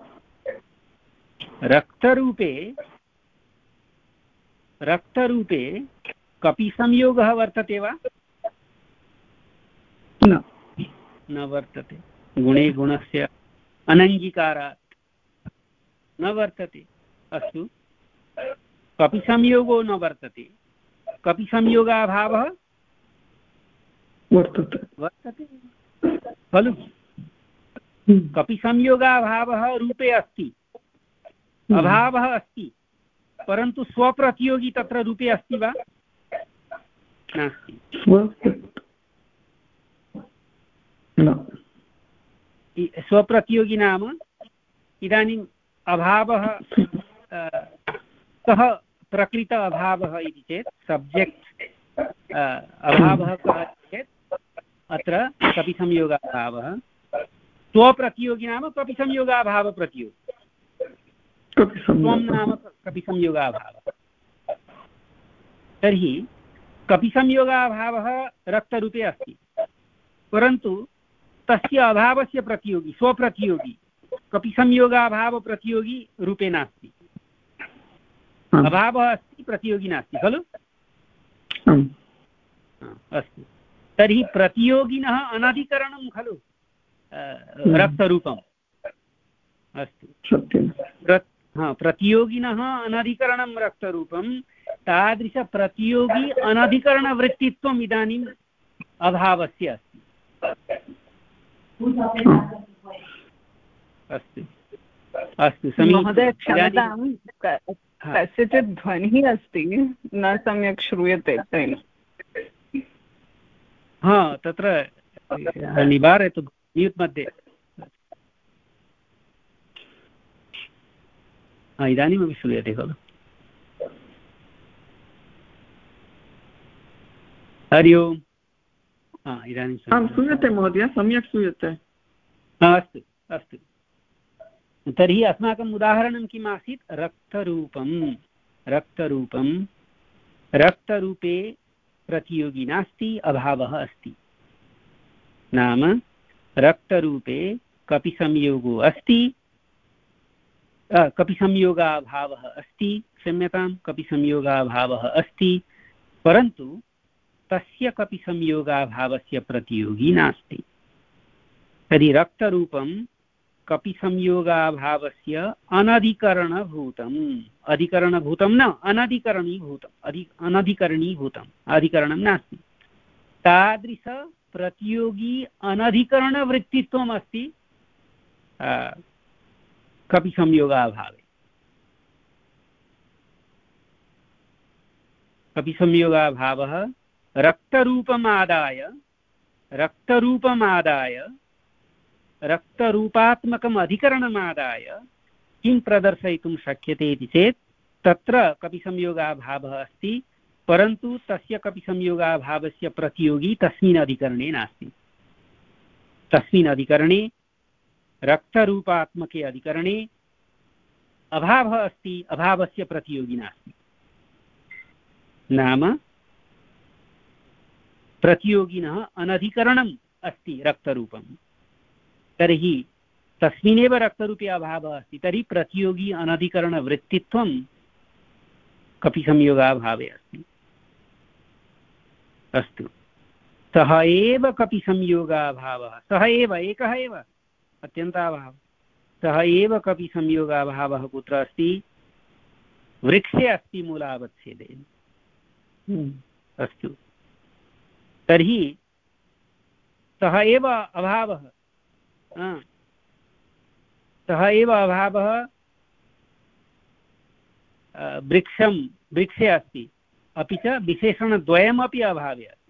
रक्तरूपे रक्तरूपे कपिसंयोगः वर्तते वा न न वर्तते। गुणे गुणस्य अनङ्गीकारात् न वर्तते। अस्तु, कपिसंयोगो न वर्तते, कपिसंयोगाभावः वर्तते वर्तते खलु। कपिसंयोगाभावः रूपे अस्ति, अभावः अस्ति, परन्तु स्वप्रतियोगी तत्र रूपे अस्ति वा नास्ति। स्वप्रतियोगी नाम इदानीम् अभावः कः प्रकृत अभावः इति चेत् सब्जेक्ट् अभावः कः चेत् अत्र कपिसंयोगाभावः। स्वप्रतियोगी नाम कपिसंयोगाभावप्रतियोगी, स्वं नाम कपिसंयोगाभावः। तर्हि कपिसंयोगाभावः रक्तरूपे अस्ति, परन्तु तस्य अभावस्य प्रतियोगी स्वप्रतियोगी कपिसंयोगाभावप्रतियोगी रूपे नास्ति। अभावः अस्ति, प्रतियोगी नास्ति खलु। अस्तु, तर्हि प्रतियोगिनः अनधिकरणं खलु रक्तरूपम्। अस्तु, हा, प्रतियोगिनः अनधिकरणं रक्तरूपं, तादृशप्रतियोगी अनधिकरणवृत्तित्वम् इदानीम् अभावस्य अस्ति। अस्तु अस्तु महोदय, क्षम्यतां, कस्यचित् ध्वनिः अस्ति, न सम्यक् श्रूयते तेन। हा, तत्र निवारयतु म्यूट् मध्ये। हा, इदानीमपि श्रूयते खलु। हरि ओम्। हा, इदानीं श्रूयते महोदय, सम्यक् श्रूयते। अस्तु अस्तु, तर्हि अस्माकम् उदाहरणं किम् आसीत्? रक्तरूपं रक्तरूपं रक्तरूपे प्रतियोगी नास्ति, अभावः अस्ति। नाम रक्तरूपे कपिसंयोगो अस्ति, कपिसंयोगाभावः अस्ति, क्षम्यतां, कपिसंयोगाभावः अस्ति, परन्तु तस्य कपिसंयोगाभावस्य प्रतियोगी नास्ति। तर्हि रक्तरूपं कपिसंयोगाभावस्य अनधिकरणभूतम्, अधिकरणभूतं न, अनधिकरणीभूतम्, अधि अनधिकरणीभूतम्, अधिकरणं नास्ति। तादृशप्रतियोगी अनधिकरणवृत्तित्वम् अस्ति कपिसंयोगाभावे। कपिसंयोगाभावः रक्तरूपमादाय रक्तरूपमादाय रक्तरूपात्मकम् अधिकरणमादाय किं प्रदर्शयितुं शक्यते इति चेत् तत्र कपिसंयोगाभावः अस्ति, परन्तु तस्य कपिसंयोगाभावस्य प्रतियोगी तस्मिन् अधिकरणे नास्ति। तस्मिन् अधिकरणे रक्तरूपात्मके अधिकरणे अभावः अस्ति, अभावस्य प्रतियोगी नास्ति। नाम प्रतियोगिनः अनधिकरणम् अस्ति रक्तरूपं, तर्हि तस्मिन्नेव रक्तरूपे अभावः अस्ति, तर्हि प्रतियोगी अनधिकरणवृत्तित्वं कपिसंयोगाभावे अस्ति। अस्तु, सः एव कपिसंयोगाभावः, सः एव एकः एव अत्यन्ताभावः, सः एव कपिसंयोगाभावः कुत्र अस्ति? वृक्षे अस्ति मूलावच्छेदेन। अस्तु, तर्हि सः एव अभावः, सः एव अभावः वृक्षं वृक्षे अस्ति, अपि च विशेषणद्वयमपि अभावे अस्ति।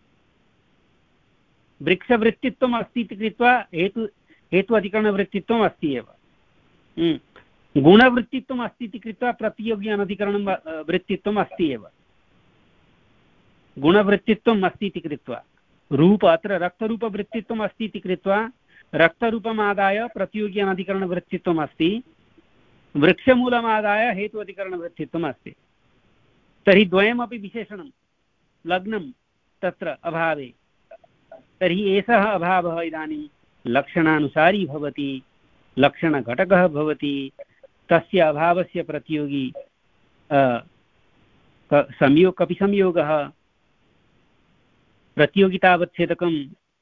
वृक्षवृत्तित्वम् अस्ति इति कृत्वा हेतु हेतु अधिकरणवृत्तित्वम् अस्ति एव, गुणवृत्तित्वम् अस्ति इति कृत्वा प्रतियोगी अनधिकरणं वृत्तित्वम् अस्ति एव। गुणवृत्तित्वम् अस्ति इति कृत्वा रूप अत्र रक्तरूपवृत्तित्वम् अस्ति इति कृत्वा रक्तरूपमादाय प्रतियोगी अनधिकरणवृत्तित्वम् अस्ति, वृक्षमूलमादाय हेतु अधिकरणवृत्तित्वम् अस्ति। तर्हि द्वयमपि विशेषणं लग्नं तत्र अभावे, तर्हि एषः अभावः इदानीं लक्षणानुसारी भवति, लक्षणघटकः भवति। तस्य अभावस्य प्रतियोगी संयोग कपिसंयोगः प्रतियोगितावच्छेदकं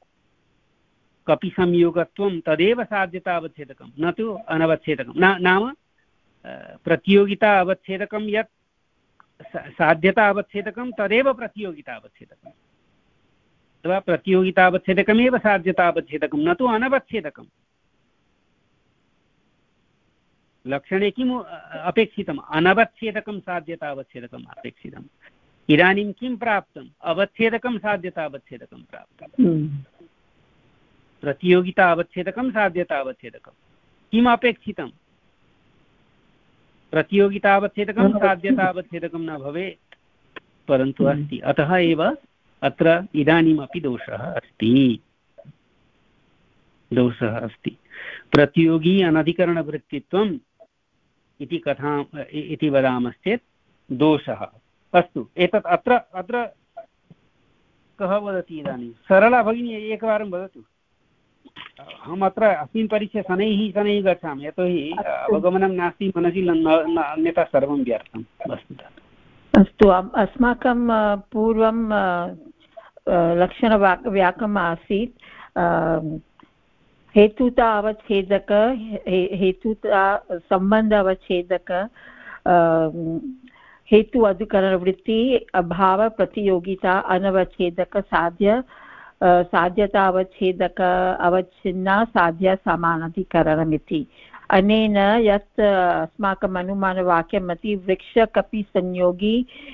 कपिसंयोगत्वं तदेव साध्यतावच्छेदकं, न तु अनवच्छेदकं। न नाम प्रतियोगिता अवच्छेदकं यत् साध्यता अवच्छेदकं तदेव प्रतियोगिता अवच्छेदकम्, अथवा प्रतियोगिता अवच्छेदकमेव साध्यता अवच्छेदकं, न तु अनवच्छेदकं। लक्षणे किम् अपेक्षितम्? अनवच्छेदकं साध्यता अवच्छेदकम् अपेक्षितम्। इदानीं किं प्राप्तम्? अवच्छेदकं साध्यता अवच्छेदकं प्राप्तम्। प्रतियोगिता अवच्छेदकं साध्यता अवच्छेदकं किम् अपेक्षितम्? प्रतियोगितावच्छेदकं साध्यतावच्छेदकं न भवेत्, परन्तु अस्ति। अतः एव अत्र इदानीमपि दोषः अस्ति, दोषः अस्ति। प्रतियोगी अनधिकरणवृत्तित्वम् इति कथा इति वदामश्चेत् दोषः। अस्तु, एतत् अत्र अत्र कः वदति इदानीं? सरला भगिनी एकवारं वदतु। अहम् अत्र अस्मिन् परीक्षे शनैः शनैः गच्छामि, यतोहि अवगमनं नास्ति मनसि, अन्यथा सर्वं व्यर्थम् वस्तुतः। अस्तु, अस्माकं पूर्वं लक्षणवाक् व्याकरणम् आसीत् हेतुता अवच्छेदक, हेतुता सम्बन्ध अवच्छेदक, हेतु अधिकरणवृत्ति, अभाव प्रतियोगिता अनवच्छेदक, साध्य साध्यता अवच्छेदक, अवच्छिन्ना साध्य समानाधिकरणमिति। अनेन यत् अस्माकम् अनुमानवाक्यमस्ति वृक्षकपिसंयोगी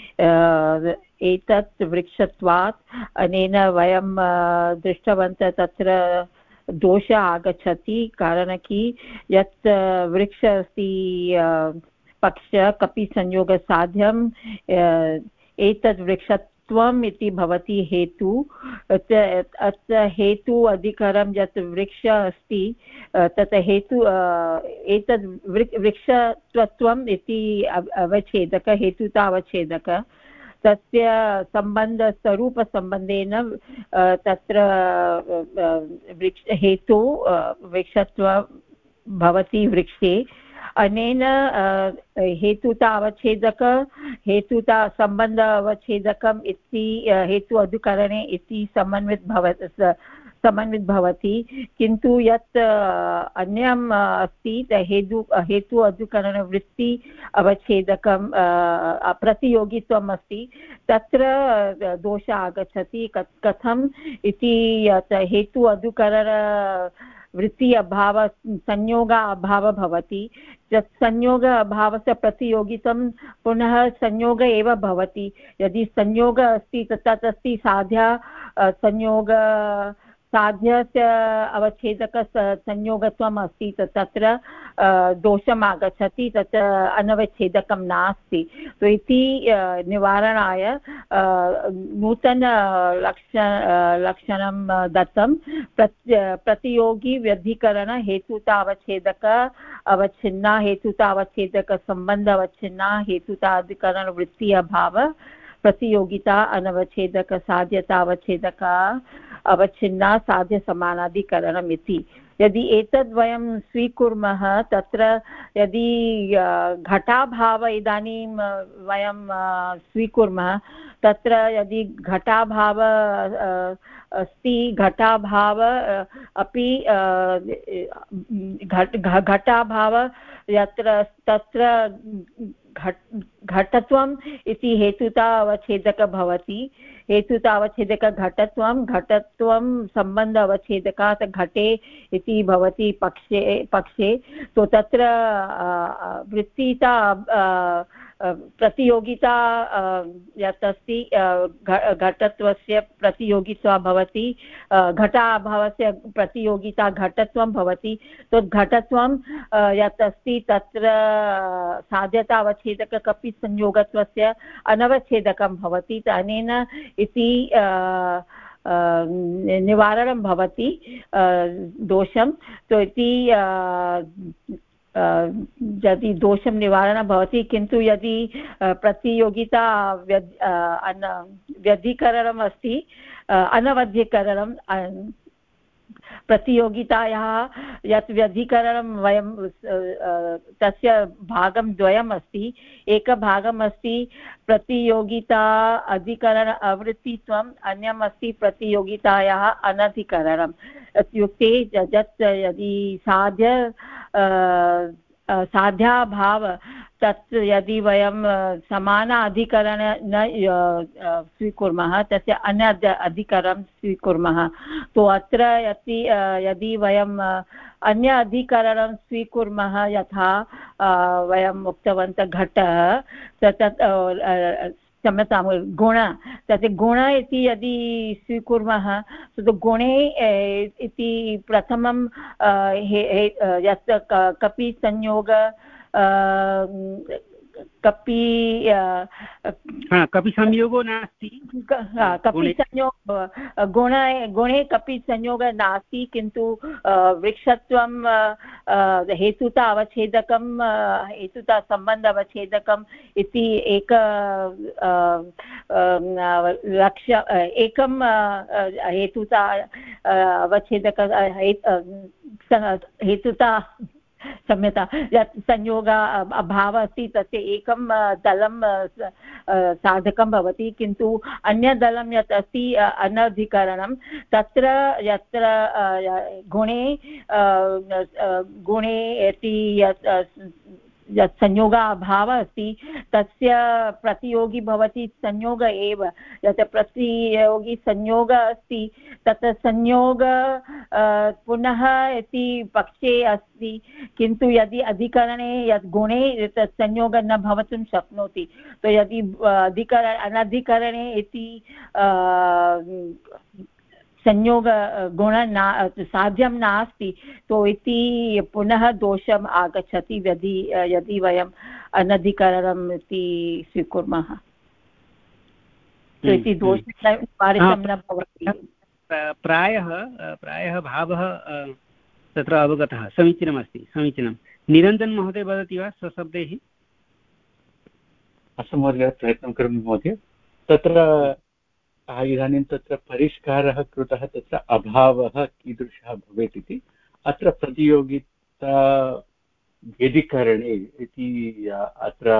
एतत् वृक्षत्वात्, अनेन वयं दृष्टवन्तः तत्र दोषः आगच्छति, कारणं कि यत् वृक्ष अस्ति पक्ष कपिसंयोगसाध्यम्, एतद् वृक्षत्वम् इति भवति हेतु। अत्र हेतु अधिकरं यत् वृक्ष अस्ति तत् हेतु एतद् वृक्षत्वम् इति अवच्छेदक, हेतुता अवच्छेदक, तस्य सम्बन्ध स्वरूपसम्बन्धेन तत्र वृक्ष हेतु वृक्षत्व भवति वृक्षे। अनेन हेतुता अवच्छेदक, हेतुता सम्बन्ध अवच्छेदकम् इति हेतु अधिकरणे इति समन्वित भवति समन्वित भवति किन्तु यत् अन्यम् अस्ति हेतु हेतु अधिकरणवृत्ति अवच्छेदकं प्रतियोगित्वम् अस्ति, तत्र दोषः आगच्छति। कथम् इति यत् हेतु अधिकरण वृत्ति अभाव संयोग अभाव भवति, यत् संयोग अभावस्य प्रतियोगितं पुनः संयोग एव भवति। यदि संयोग अस्ति तत् अस्ति साध्या संयोग साध्यस्य अवच्छेदक संयोगत्वम् अस्ति तत्र दोषम् आगच्छति तत्र अनवच्छेदकं नास्ति तो इति निवारणाय नूतन लक्ष लक्षणं दत्तं प्रतियोगी व्यधिकरण हेतुता अवच्छेदक अवच्छिन्ना हेतुता अवच्छेदक संबंध अवच्छिन्ना हेतुता अधिकरण वृत्ति अभाव प्रतियोगिता अनवच्छेदक साध्यता अवच्छेदक अवच्छिन्ना साध्य समानाधिकरणम् इति यदि एतद् वयं स्वीकुर्मः तत्र यदि घटाभाव इदानीं वयं स्वीकुर्मः तत्र यदि घटाभाव अस्ति घटाभाव अपि घटाभाव यत्र तत्र घट घटत्वम् इति हेतुता अवच्छेदक भवति हेतुता अवच्छेदक घटत्वं घटत्वं सम्बन्ध अवच्छेदकात् घटे इति भवति पक्षे पक्षे तो तत्र वृत्तिता प्रतियोगिता यत् अस्ति घटत्वस्य प्रतियोगिता भवति घटाभावस्य प्रतियोगिता घटत्वं भवति तो घटत्वं यत् अस्ति तत्र साध्यता अवच्छेदक कपि संयोगत्वस्य अनवच्छेदकं भवति अनेन इति निवारणं भवति दोषं तो इति यदि दोषं निवारणं भवति किन्तु यदि प्रतियोगिता व्यधिकरणम् अस्ति अनवध्यकरणं प्रतियोगितायाः यत् व्यधिकरणं वयं तस्य भागं द्वयम् अस्ति एकभागम् अस्ति प्रतियोगिता अधिकरण अवृत्तित्वम् अन्यम् अस्ति प्रतियोगितायाः अनधिकरणम् इत्युक्ते यत् यदि साध्य साध्याभाव तत् यदि वयं समान अधिकरण न स्वीकुर्मः तस्य अन्य अधिकरणं स्वीकुर्मः तो अत्र यदि यदि वयं अन्य अधिकरणं स्वीकुर्मः यथा वयम् उक्तवन्तः घटः तत् क्षम्यतां गुण तत् गुण इति यदि स्वीकुर्मः तत् गुणे इति प्रथमं यत् कपि संयोग कपि कपि संयोगो नास्ति कपि संयोग गुण गुणे कपि संयोगः नास्ति किन्तु वृक्षत्वं हेतुता अवच्छेदकं हेतुता सम्बन्ध अवच्छेदकम् इति एक लक्ष्य एकं हेतुता अवच्छेदक हेतुता क्षम्यता यत् संयोग अभावः अस्ति तस्य एकं दलं साधकं भवति किन्तु अन्यदलं यत् अस्ति अनधिकरणं तत्र यत्र गुणे गुणे इति यत् यत् संयोगाभावः अस्ति तस्य प्रतियोगी भवति संयोग एव यत् प्रतियोगी संयोगः अस्ति तत् संयोग पुनः इति पक्षे अस्ति किन्तु यदि अधिकरणे यत् गुणे तत् संयोगः न भवितुं शक्नोति तो यदि अधिकरण अनधिकरणे इति संयोग गुण ना साध्यं नास्ति तो इति पुनः दोषम् आगच्छति यदि यदि वयम् अनधिकरणम् इति स्वीकुर्मः तो इति दोषनिवारितं न भवति प्रायः प्रायः भावः तत्र अवगतः समीचीनमस्ति समीचीनं निरञ्जन महोदय वदति वा स्वशब्दैः अस्तु महोदय प्रयत्नं करोमि महोदय तत्र इदानीं तत्र परिष्कारः कृतः तत्र अभावः कीदृशः भवेत् इति अत्र प्रतियोगिता व्यधिकरणे इति अत्र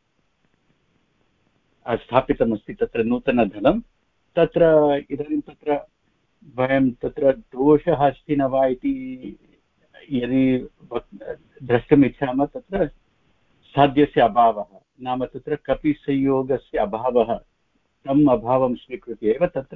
स्थापितमस्ति तत्र नूतनधनं तत्र इदानीं तत्र वयं तत्र दोषः अस्ति न वा इति यदि द्रष्टुम् इच्छामः तत्र साध्यस्य अभावः नाम तत्र कपि संयोगस्य अभावः तम् अभावं स्वीकृत्य एव तत्र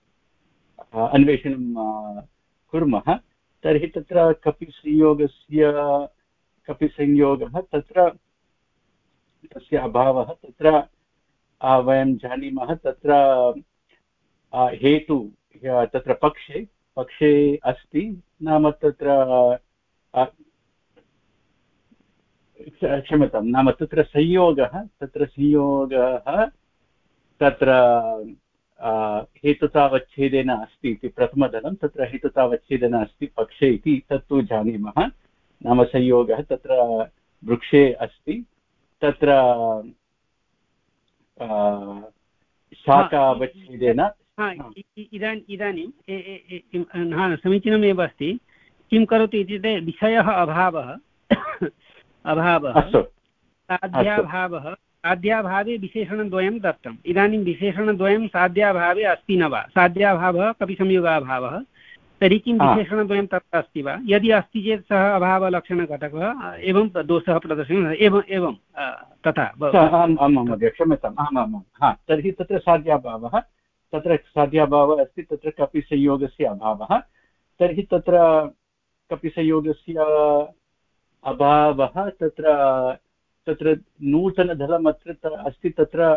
अन्वेषणं कुर्मः तर्हि तत्र कपि संयोगस्य कपि संयोगः तत्र तस्य अभावः तत्र वयं जानीमः तत्र हेतु तत्र पक्षे पक्षे अस्ति नाम तत्र क्षम्यतां नाम तत्र संयोगः तत्र संयोगः तत्र हेतुतावच्छेदेन अस्ति इति प्रथमदलं तत्र हेतुतावच्छेदेन अस्ति पक्षे इति तत्तु जानीमः नाम संयोगः तत्र वृक्षे अस्ति तत्र शाखावच्छेदेन इदानीम् इदानीं समीचीनमेव अस्ति किं करोति इत्युक्ते विषयः अभावः अभावः साध्याभावः साध्याभावे विशेषणद्वयं दत्तम् इदानीं विशेषणद्वयं साध्याभावे अस्ति न वा साध्याभावः कपिसंयोगाभावः तर्हि किं विशेषणद्वयं तत्र अस्ति वा यदि अस्ति चेत् सः अभावलक्षणघटकः एवं दोषः प्रदर्शनं एवं एवं तथा आम् महोदय क्षम्यताम् आम् आम् हा तर्हि तत्र साध्याभावः तत्र साध्याभावः अस्ति तत्र कपिसंयोगस्य अभावः तर्हि तत्र कपिसंयोगस्य अभावः तत्र तत्र नूतनधलम् अत्र अस्ति तत्र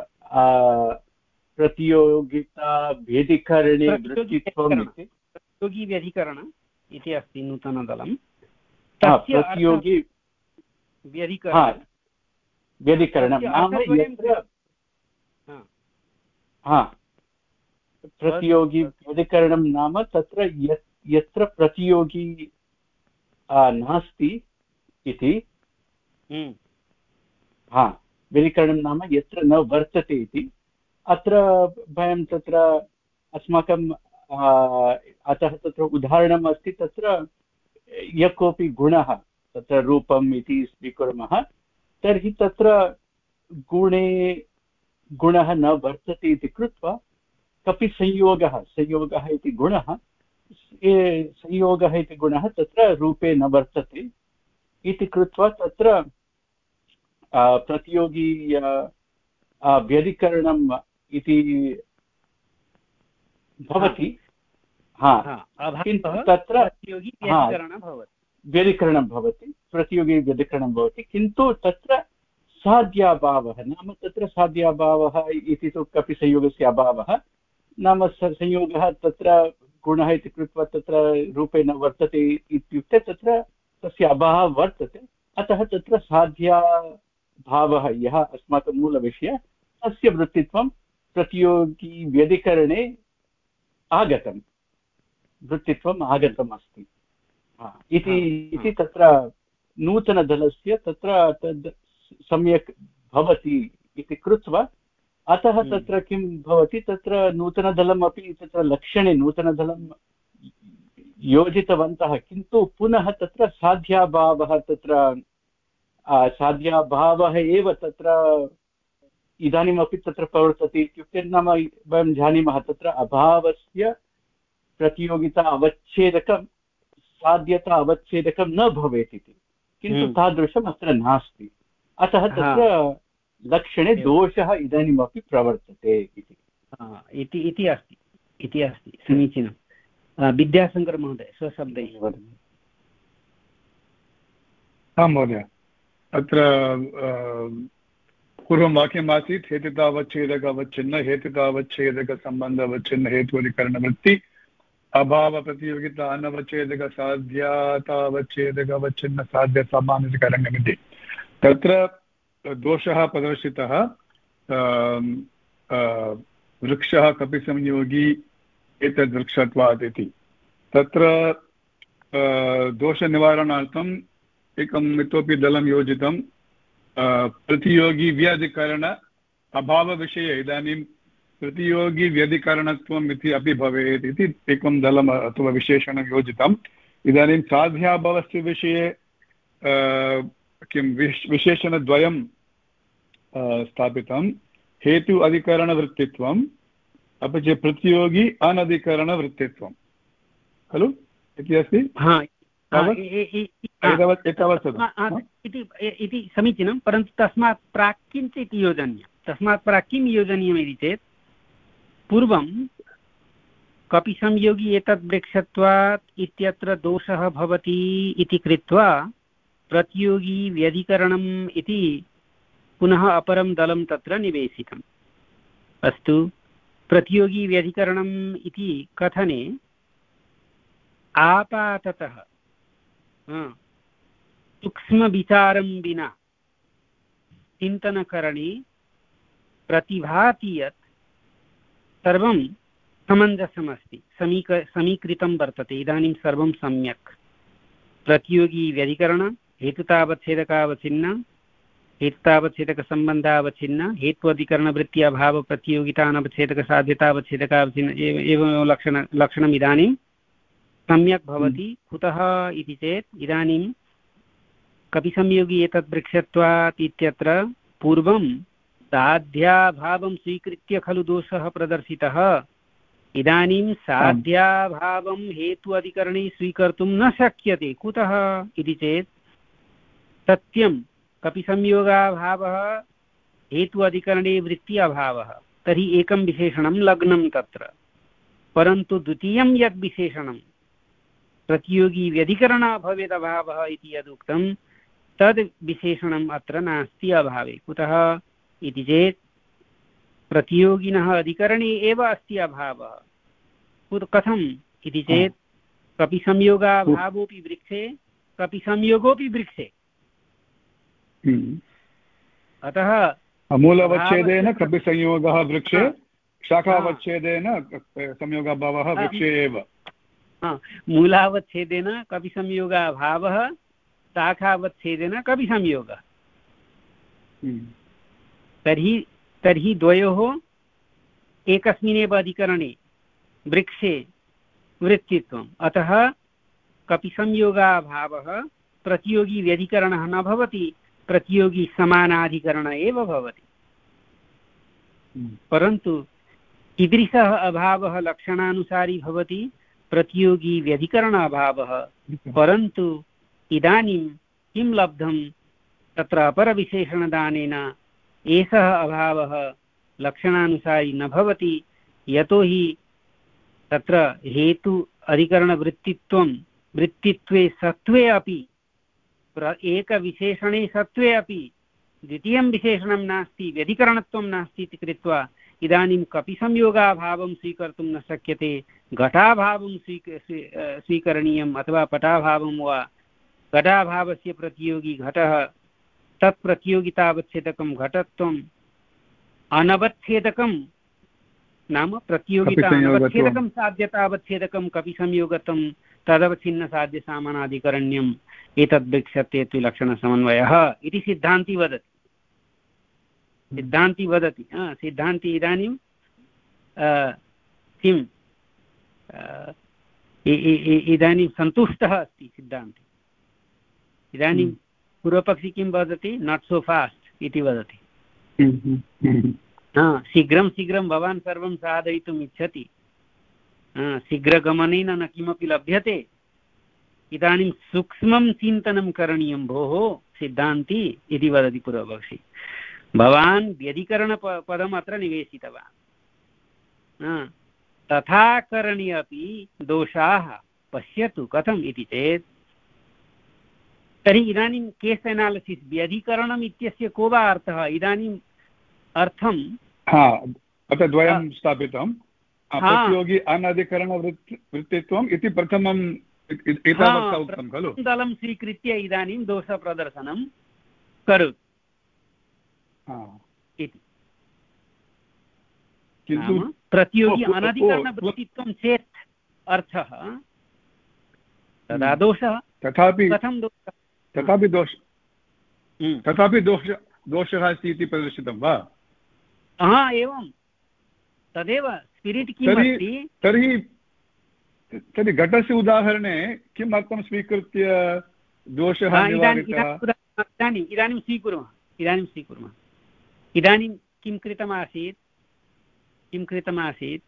प्रतियोगिता भेदिकरणे वृत्तित्वम् इति प्रतियोगी व्यधिकरण इति अस्ति नूतनदलं प्रतियोगी व्यधिकरण व्यधिकरणं नाम यत्र हा प्रतियोगी व्यधिकरणं नाम तत्र यत्र प्रतियोगी नास्ति इति हा व्यधिकरणं नाम यत्र न वर्तते इति अत्र वयं तत्र अस्माकं अतः तत्र उदाहरणम् अस्ति तत्र यः कोऽपि गुणः तत्र रूपम् इति स्वीकुर्मः तर्हि तत्र गुणे गुणः न वर्तते इति कृत्वा कपि संयोगः संयोगः इति गुणः संयोगः इति गुणः तत्र रूपे न वर्तते इति कृत्वा तत्र प्रतियोगी व्यधिकरणम् इति भवति हा किन्तु तत्र व्यधिकरणं भवति प्रतियोगी व्यधिकरणं भवति किन्तु तत्र साध्याभावः नाम तत्र साध्याभावः इति तु कपि संयोगस्य अभावः नाम संयोगः तत्र गुणः इति कृत्वा तत्र रूपे न वर्तते इत्युक्ते तत्र तस्य अभावः वर्तते अतः तत्र साध्याभावः यः अस्माकं मूलविषयः तस्य वृत्तित्वं प्रतियोगी व्यधिकरणे आगतं वृत्तित्वम् आगतम् अस्ति इति इति तत्र नूतनदलस्य तत्र तद् सम्यक् भवति इति कृत्वा अतः तत्र किं भवति तत्र नूतनदलमपि तत्र लक्षणे नूतनदलं योजितवन्तः किन्तु पुनः तत्र साध्याभावः तत्र साध्याभावः एव तत्र इदानीमपि तत्र प्रवर्तते इत्युक्ते नाम वयं जानीमः तत्र अभावस्य प्रतियोगिता अवच्छेदकं साध्यता अवच्छेदकं न भवेत् इति किन्तु तादृशम् अत्र नास्ति अतः तत्र लक्षणे दोषः इदानीमपि प्रवर्तते इति इति अस्ति इति अस्ति समीचीनं विद्याशङ्कर महोदय स्वशब्दैः वदतु आं महोदय अत्र पूर्वं वाक्यमासीत् हेतुतावच्छेदक अवच्छिन्न हेतुतावच्छेदक सम्बन्ध अवच्छिन्न हेतुअधिकरणवृत्ति अभाव प्रतियोगिता अनवच्छेदक साध्यातावच्छेदक अवच्छिन्न साध्य समानधिकरणमिति तत्र दोषः प्रदर्शितः वृक्षः कपिसंयोगी एतद्वृक्षत्वात् इति तत्र दोषनिवारणार्थम् एकम् इतोपि दलं योजितं प्रतियोगी व्यधिकरण अभावविषये इदानीं प्रतियोगी व्यधिकरणत्वम् इति अपि भवेत् इति एकं दलम् अथवा विशेषणं योजितम् इदानीं साध्याभावस्य विषये किं विश विशेषणद्वयं स्थापितं हेतु अधिकरणवृत्तित्वम् अपि च प्रतियोगी अनधिकरणवृत्तित्वं खलु इति अस्ति इति समीचीनं परन्तु तस्मात् प्राक् किञ्चित् योजनीयं तस्मात् प्राक् किं योजनीयमिति चेत् पूर्वं कपिसंयोगी एतद्वृक्षत्वात् इत्यत्र दोषः भवति इति कृत्वा प्रतियोगी व्यधिकरणम् इति पुनः अपरं दलं तत्र निवेशितम् अस्तु प्रतियोगी व्यधिकरणम् इति कथने आपाततः सूक्ष्मविचारं विना चिन्तनकरणे प्रतिभाति यत् सर्वं समञ्जसमस्ति, समीक समीकृतं वर्तते। इदानीं सर्वं सम्यक्। प्रतियोगी व्यधिकरण हेतुतावच्छेदकावच्छिन्न हेतुतावच्छेदकसम्बन्धावच्छिन्न हेत्वधिकरणवृत्ति अभाव प्रतियोगितानवच्छेदकसाध्यतावच्छेदकावच्छिन्न एवमेव लक्षण लक्षणम् इदानीं सम्यक् भवति। कुतः इति चेत् इदानीं कपिसंयोगी एतद् वृक्षत्वात् इत्यत्र पूर्वं साध्याभावं स्वीकृत्य खलु दोषः प्रदर्शितः। इदानीं साध्याभावं हेतु अधिकरणे स्वीकर्तुं न शक्यते। कुतः इति चेत् सत्यं कपिसंयोगाभावः हेतु अधिकरणे वृत्ति अभावः, तर्हि एकं विशेषणं लग्नं तत्र। परन्तु द्वितीयं यद् विशेषणं प्रतियोगी व्यधिकरण भवेदभावः इति यदुक्तं तद् विशेषणम् अत्र नास्ति अभावे। कुतः इति चेत् प्रतियोगिनः अधिकरणे एव अस्ति अभावः। कथम् इति चेत् कपिसंयोगाभावोऽपि वृक्षे कपिसंयोगोऽपि वृक्षे। अतः मूलावच्छेदेन कपिसंयोगः वृक्षे, शाखावच्छेदेन संयोगाभावः वृक्षे एव। मूलावच्छेदेन कपिसंयोगाभावः, शाखावच्छेदेन कपिसंयोगः। तर्हि तर्हि द्वयोः एकस्मिन्नेव अधिकरणे वृक्षे वृत्तित्वम्। अतः कपिसंयोगाभावः प्रतियोगी व्यधिकरणः न भवति, प्रतियोगी समानाधिकरण एव भवति। परन्तु कीदृशः अभावः लक्षणानुसारी भवति, प्रतियोगी व्यधिकरण अभावः। परन्तु इदानीं किं लब्धं तत्र अपरविशेषणदानेन, एषः अभावः लक्षणानुसारी न भवति। यतोहि तत्र हेतु अधिकरणवृत्तित्वं वृत्तित्वे सत्त्वे अपि एकविशेषणे सत्त्वे अपि द्वितीयं विशेषणं नास्ति, व्यधिकरणत्वं नास्ति इति कृत्वा इदानीं कपिसंयोगाभावं स्वीकर्तुं न शक्यते। घटाभावं स्वीक स्वीकरणीयम् अथवा पटाभावं वा। घटाभावस्य प्रतियोगी घटः, तत् प्रतियोगितावच्छेदकं घटत्वम्, अनवच्छेदकं नाम प्रतियोगिता अनवच्छेदकं साध्यतावच्छेदकं कपिसंयोगतं तदवच्छिन्नसाध्यसामानाधिकरण्यम् एतद्वृक्षत्वे तु लक्षणसमन्वयः इति सिद्धान्ती वदति। सिद्धान्ती वदति सिद्धान्ती इदानीं किम् इदानीं सन्तुष्टः अस्ति सिद्धान्ती। इदानीं पूर्वपक्षी किं वदति, नाट् सो फास्ट् इति वदति। शीघ्रं शीघ्रं भवान् सर्वं साधयितुम् इच्छति, शीघ्रगमनेन न किमपि लभ्यते। इदानीं सूक्ष्मं चिन्तनं करणीयं भोः सिद्धान्ती इति वदति पूर्वपक्षी। भवान् व्यधिकरणपदम् अत्र निवेशितवान्, तथा करणे अपि दोषाः पश्यतु कथम् इति चेत्, तर्हि इदानीं केस् एनालिसिस् व्यधिकरणम् इत्यस्य को वा अर्थः। इदानीम् अर्थं अत्र द्वयं स्थापितं, प्रतियोगी अनधिकरणवृत्ति वृत्तित्वम् इति प्रथमं एतावत् उक्तं खलु। दलं स्वीकृत्य इदानीं दोषप्रदर्शनं करोतु इति। किन्तु प्रतियोगी अनधिकरणवृत्तित्वं चेत् अर्थः तदा दोषः। तथापि कथं दोषः? तथापि दोष तथापि दोष दोषः अस्ति इति प्रदर्शितं वा? हा एवं तदेव स्पिरिट् किम् अस्ति। तर्हि तर्हि घटस्य उदाहरणे किम् अर्थं स्वीकृत्य दोषः निवारितः? इदानीम् इदानीं स्वीकुर्मः इदानीं स्वीकुर्मः इदानीं किं कृतमासीत् किं कृतमासीत्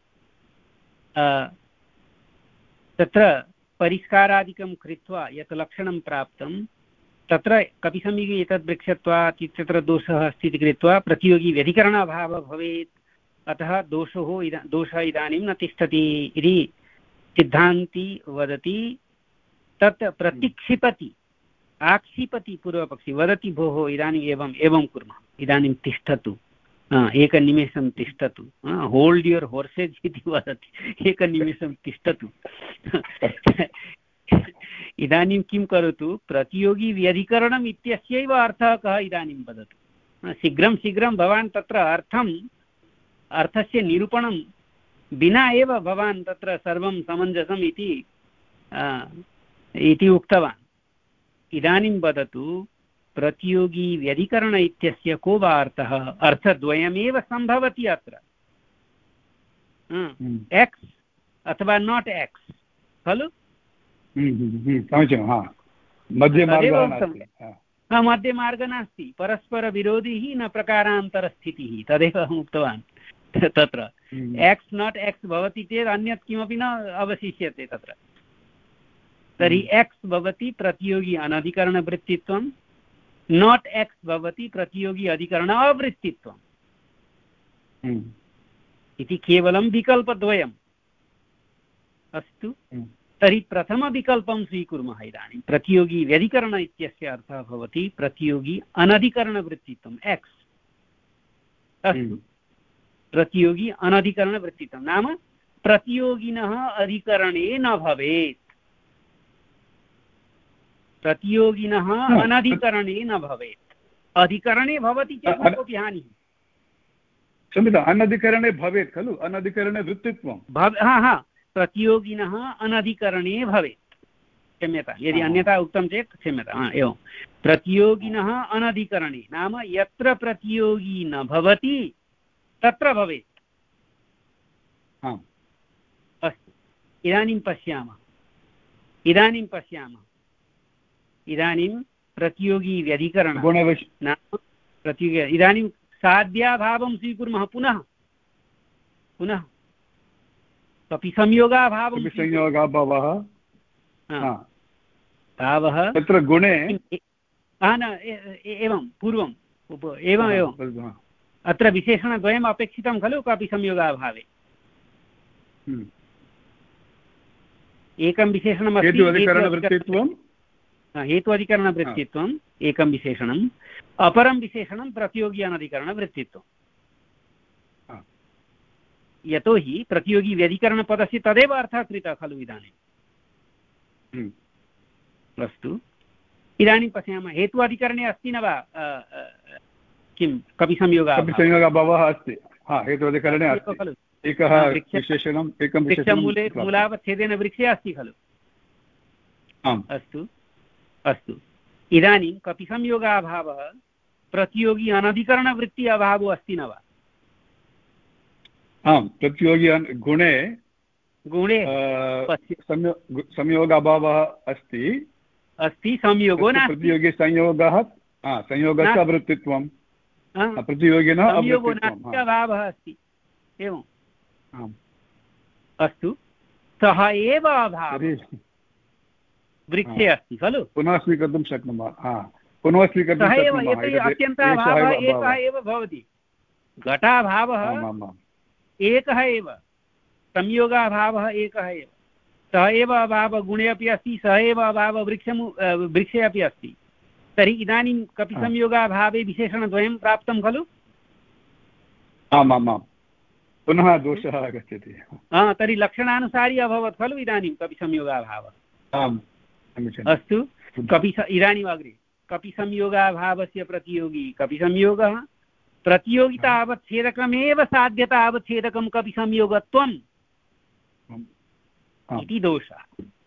तत्र परिष्कारादिकं कृत्वा यत् लक्षणं प्राप्तं तत्र कपिसंयोगी एतद् वृक्षत्वात् इत्यत्र दोषः अस्ति इति कृत्वा प्रतियोगी व्यधिकरणाभावः भवेत्, अतः दोषो इदा दोषः इदानीं न तिष्ठति इति सिद्धान्ती वदति। तत् प्रतिक्षिपति आक्षिपति पूर्वपक्षी वदति भोः इदानीम् एवम् एवं कुर्मः, इदानीं तिष्ठतु एकनिमेषं तिष्ठतु, होल्ड् युर् होर्सेस् इति वदति, एकनिमेषं तिष्ठतु। इदानीं किं करोतु, प्रतियोगी व्यधिकरणम् इत्यस्यैव अर्थः कः इदानीं वदतु। शीघ्रं शीघ्रं भवान् तत्र अर्थम् अर्थस्य निरूपणं विना एव भवान् तत्र सर्वं समञ्जसम् इति इति उक्तवान्। इदानीं वदतु, प्रतियोगी व्यधिकरण इत्यस्य को वा अर्थः? अर्थद्वयमेव सम्भवति अत्र, एक्स् अथवा नाट् एक्स् खलु। समीचीनं, मध्यमार्गः नास्ति, परस्परविरोधी हि न प्रकारान्तरस्थितिः, तदेव अहम् उक्तवान्। तत्र एक्स् नाट् एक्स् भवति चेत् अन्यत् किमपि न अवशिष्यते तत्र। तर्हि एक्स् भवति प्रतियोगी अनधिकरणवृत्तित्वं, नाट् एक्स् भवति प्रतियोगी अधिकरण अवृत्तित्वम् इति केवलं विकल्पद्वयम्। अस्तु, तर्हि प्रथमविकल्पं स्वीकुर्मः इदानीं। प्रतियोगी व्यधिकरण इत्यस्य अर्थः भवति प्रतियोगी अनधिकरणवृत्तित्वम्, एक्स्। अस्तु, प्रतियोगी अनधिकरणवृत्तित्वं नाम प्रतियोगिनः अधिकरणे न भवेत्, प्रतियोगिनः अनधिकरणे न भवेत्। अधिकरणे भवति चेत् कोऽपि हानिः। क्षम्यताम्, अनधिकरणे भवेत् खलु, अनधिकरणे वृत्तित्वं भव हा हा प्रतियोगिनः अनधिकरणे भवेत्। क्षम्यता, यदि अन्यथा उक्तं चेत् क्षम्यता। हा एवं, प्रतियोगिनः अनधिकरणे नाम यत्र प्रतियोगी न भवति तत्र भवेत्। अस्तु, इदानीं पश्यामः इदानीं पश्यामः इदानीं प्रतियोगी व्यधिकरण नाम प्रतियोगी। इदानीं साध्याभावं स्वीकुर्मः, पुनः पुनः कपि संयोगाभावं संयोगाभावः भावः तत्र गुणे न एवं पूर्वम् एवम् एवम् अत्र विशेषणद्वयम् अपेक्षितं खलु कपि संयोगाभावे। एकं विशेषणमस्ति हेतु अधिकरणवृत्तित्वम्, एकं विशेषणम्, अपरं विशेषणं प्रतियोगी अनधिकरणवृत्तित्वम्। यतोहि प्रतियोगी व्यधिकरणपदस्य तदेव अर्थः कृतः खलु इदानीम्। अस्तु, इदानीं पश्यामः हेतु अधिकरणे अस्ति न वा किं कपि संयोगाभावः? अस्ति, हेतु अधिकरणे अस्ति खलु। एकः विशेषणम्, एकं वृक्षमूले मूलावच्छेदेन वृक्षे अस्ति खलु। अस्तु अस्तु, इदानीं कपि संयोगाभावः प्रतियोगी अनधिकरणवृत्ति अभावो अस्ति न वा? आम्, प्रतियोगी गुणे गुणे संयोगाभावः अस्ति अस्ति संयोगो नास्ति। प्रतियोगी संयोगः संयोगस्य अवृत्तित्वं, प्रतियोगिनः अवृत्तित्वम्, अभावः अस्ति। एवम्, अस्तु, सः एव अभावः वृक्षे अस्ति खलु। पुनः स्वीकर्तुं शक्नुमः, पुनः स्वीकर्तुं शक्नुमः। अत्यन्ताभावः एकः एव भवति, घटाभावः एकः एव, संयोगाभावः एकः एव, सः एव अभावः गुणे अपि अस्ति, सः एव अभावः वृक्षमु वृक्षे अपि अस्ति। तर्हि इदानीं कपि संयोगाभावे विशेषणद्वयं प्राप्तं खलु। आमामां, पुनः दोषः आगच्छति। हा, तर्हि लक्षणानुसारी अभवत् खलु इदानीं कपि संयोगाभावः। आम्, अस्तु, कपि इदानीम् अग्रे कपि संयोगाभावस्य प्रतियोगी कपि संयोगः, प्रतियोगिता अवच्छेदकमेव साध्यता अवच्छेदकं कपि संयोगत्वम् इति दोषः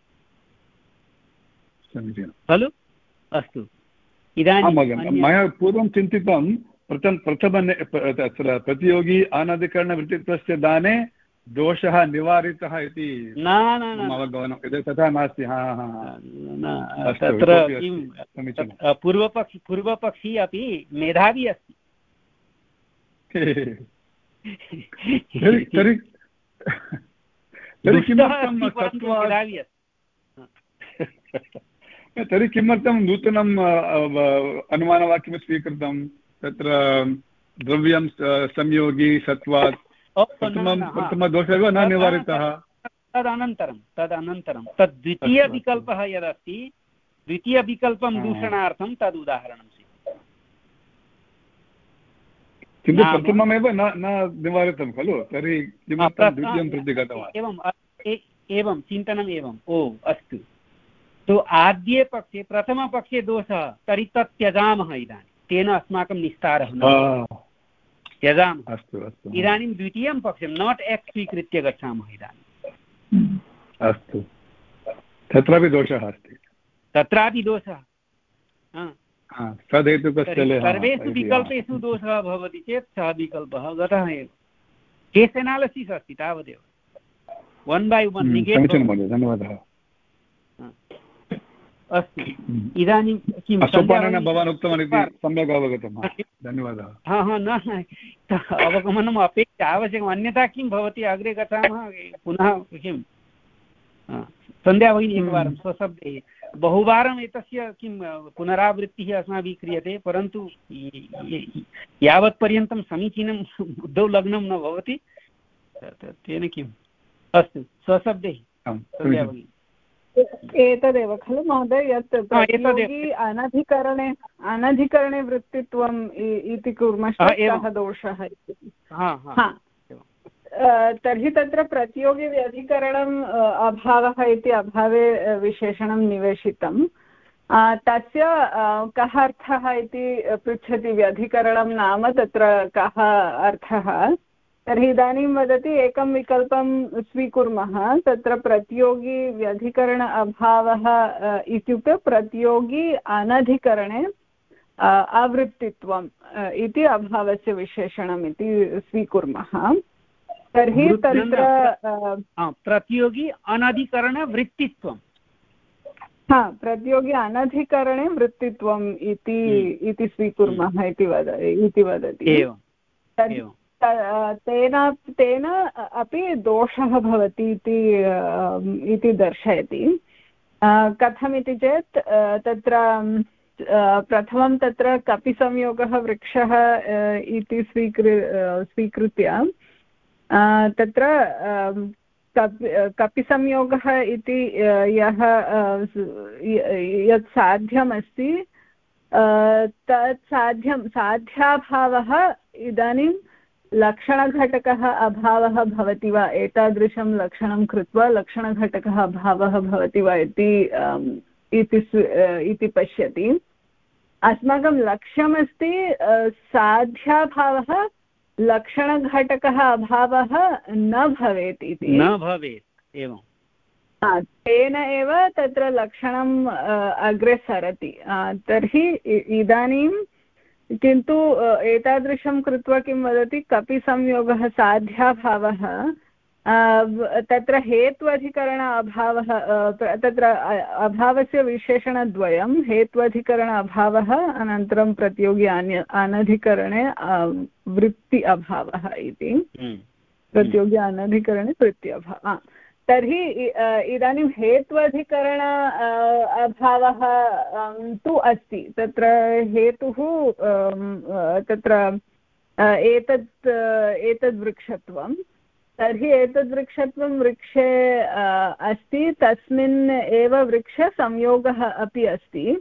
खलु। अस्तु, इदानीं मया पूर्वं चिन्तितं प्रथम प्रथम तत्र प्रतियोगी अनधिकरणवृत्तित्वस्य दाने दोषः निवारितः इति मम अवगमनं, तथा नास्ति। हा हा तत्र पूर्वपक्षी पूर्वपक्षी अपि मेधावी अस्ति। तर्हि किमर्थं नूतनम् अनुमानवाक्यं स्वीकृतं? तत्र द्रव्यं संयोगी सत्त्वात् प्रथमदोषः न निवारितः। तदनन्तरं तदनन्तरं तद् द्वितीयविकल्पः यदस्ति, द्वितीयविकल्पं दूषणार्थं तद् उदाहरणं किन्तु प्रथममेव न न निवारितं खलु, तर्हि किमर्थं द्वितीयं प्रति गतवान्? एवम् एवं चिन्तनम् एवम्। ओ अस्तु, तो आद्ये पक्षे प्रथमपक्षे दोषः, तर्हि तत् त्यजामः इदानीं, तेन अस्माकं निस्तारः न त्यजामः। अस्तु अस्तु। इदानीं द्वितीयं पक्षं नाट् एक्स् स्वीकृत्य गच्छामः इदानीम्। अस्तु, तत्रापि दोषः अस्ति, तत्रापि दोषः। सदेतुकस्थले सर्वेषु विकल्पेषु दोषः भवति चेत् सः विकल्पः गतः एव। केस् एनालिसिस् अस्ति तावदेव, वन् बै वन् निगेट्। समीचीनं महोदय, धन्यवादः। अस्तु, इदानीं किं सोपानेन भवान् उक्तवान् इति सम्यक् अवगतं, धन्यवादः। हा हा न अवगमनम् अपेक्षा आवश्यकम्, अन्यथा किं भवति, अग्रे गच्छामः पुनः किं सन्ध्या भगिनी एकवारं स्वशब्दैः, बहुवारम् एतस्य किं पुनरावृत्तिः अस्माभिः क्रियते, परन्तु यावत्पर्यन्तं समीचीनं बुद्धौ लग्नं न भवति तेन किम्। अस्तु, स्वशब्दैः सन्ध्या भगिनी। एतदेव खलु महोदय, यत् प्रतियोगी अनधिकरणे अनधिकरणे वृत्तित्वम् इति कुर्मश्चेत् दोषः इति। तर्हि तत्र प्रतियोगिव्यधिकरणम् अभावः इति अभावे विशेषणं निवेशितं। तस्य कः अर्थः इति पृच्छति, व्यधिकरणं नाम तत्र कः अर्थः? तर्हि इदानीं वदति एकं विकल्पं स्वीकुर्मः, तत्र प्रतियोगी व्यधिकरण अभावः इत्युक्ते प्रतियोगी अनधिकरणे अवृत्तित्वम् इति अभावस्य विशेषणम् इति स्वीकुर्मः। तर्हि तत्र प्रतियोगी अनधिकरणवृत्तित्वं, हा प्रतियोगी अनधिकरणे वृत्तित्वम् इति स्वीकुर्मः इति वद इति वदति। तेन तेन अपि दोषः भवति इति दर्शयति। कथमिति चेत् तत्र प्रथमं तत्र कपिसंयोगः वृक्षः इति स्वीकृ स्वीकृत्य तत्र कपिसंयोगः इति यः यत् साध्यमस्ति तत् साध्यं साध्याभावः इदानीं लक्षणघटकः अभावः भवति वा, एतादृशं लक्षणं कृत्वा लक्षणघटकः अभावः भवति वा इति पश्यति। अस्माकं लक्ष्यमस्ति साध्याभावः लक्षणघटकः अभावः न भवेत् इति, न भवेत् एवं। तेन एव तत्र लक्षणम् अग्रे सरति। तर्हि इदानीं किन्तु एतादृशं कृत्वा किं वदति, कपिसंयोगः साध्याभावः, तत्र हेत्वधिकरण अभावः, तत्र अभावस्य विशेषणद्वयं, हेत्वधिकरण अभावः अनन्तरं प्रतियोगी अन्य अनधिकरणे वृत्ति अभावः इति। प्रतियोगी अनधिकरणे वृत्ति अभावः। तर्हि इदानीं हेत्वधिकरण अभावः तु अस्ति, तत्र हेतुः तत्र एतत् एतद् वृक्षत्वं। तर्हि एतद् वृक्षत्वं वृक्षे अस्ति, तस्मिन् एव वृक्षसंयोगः अपि अस्ति,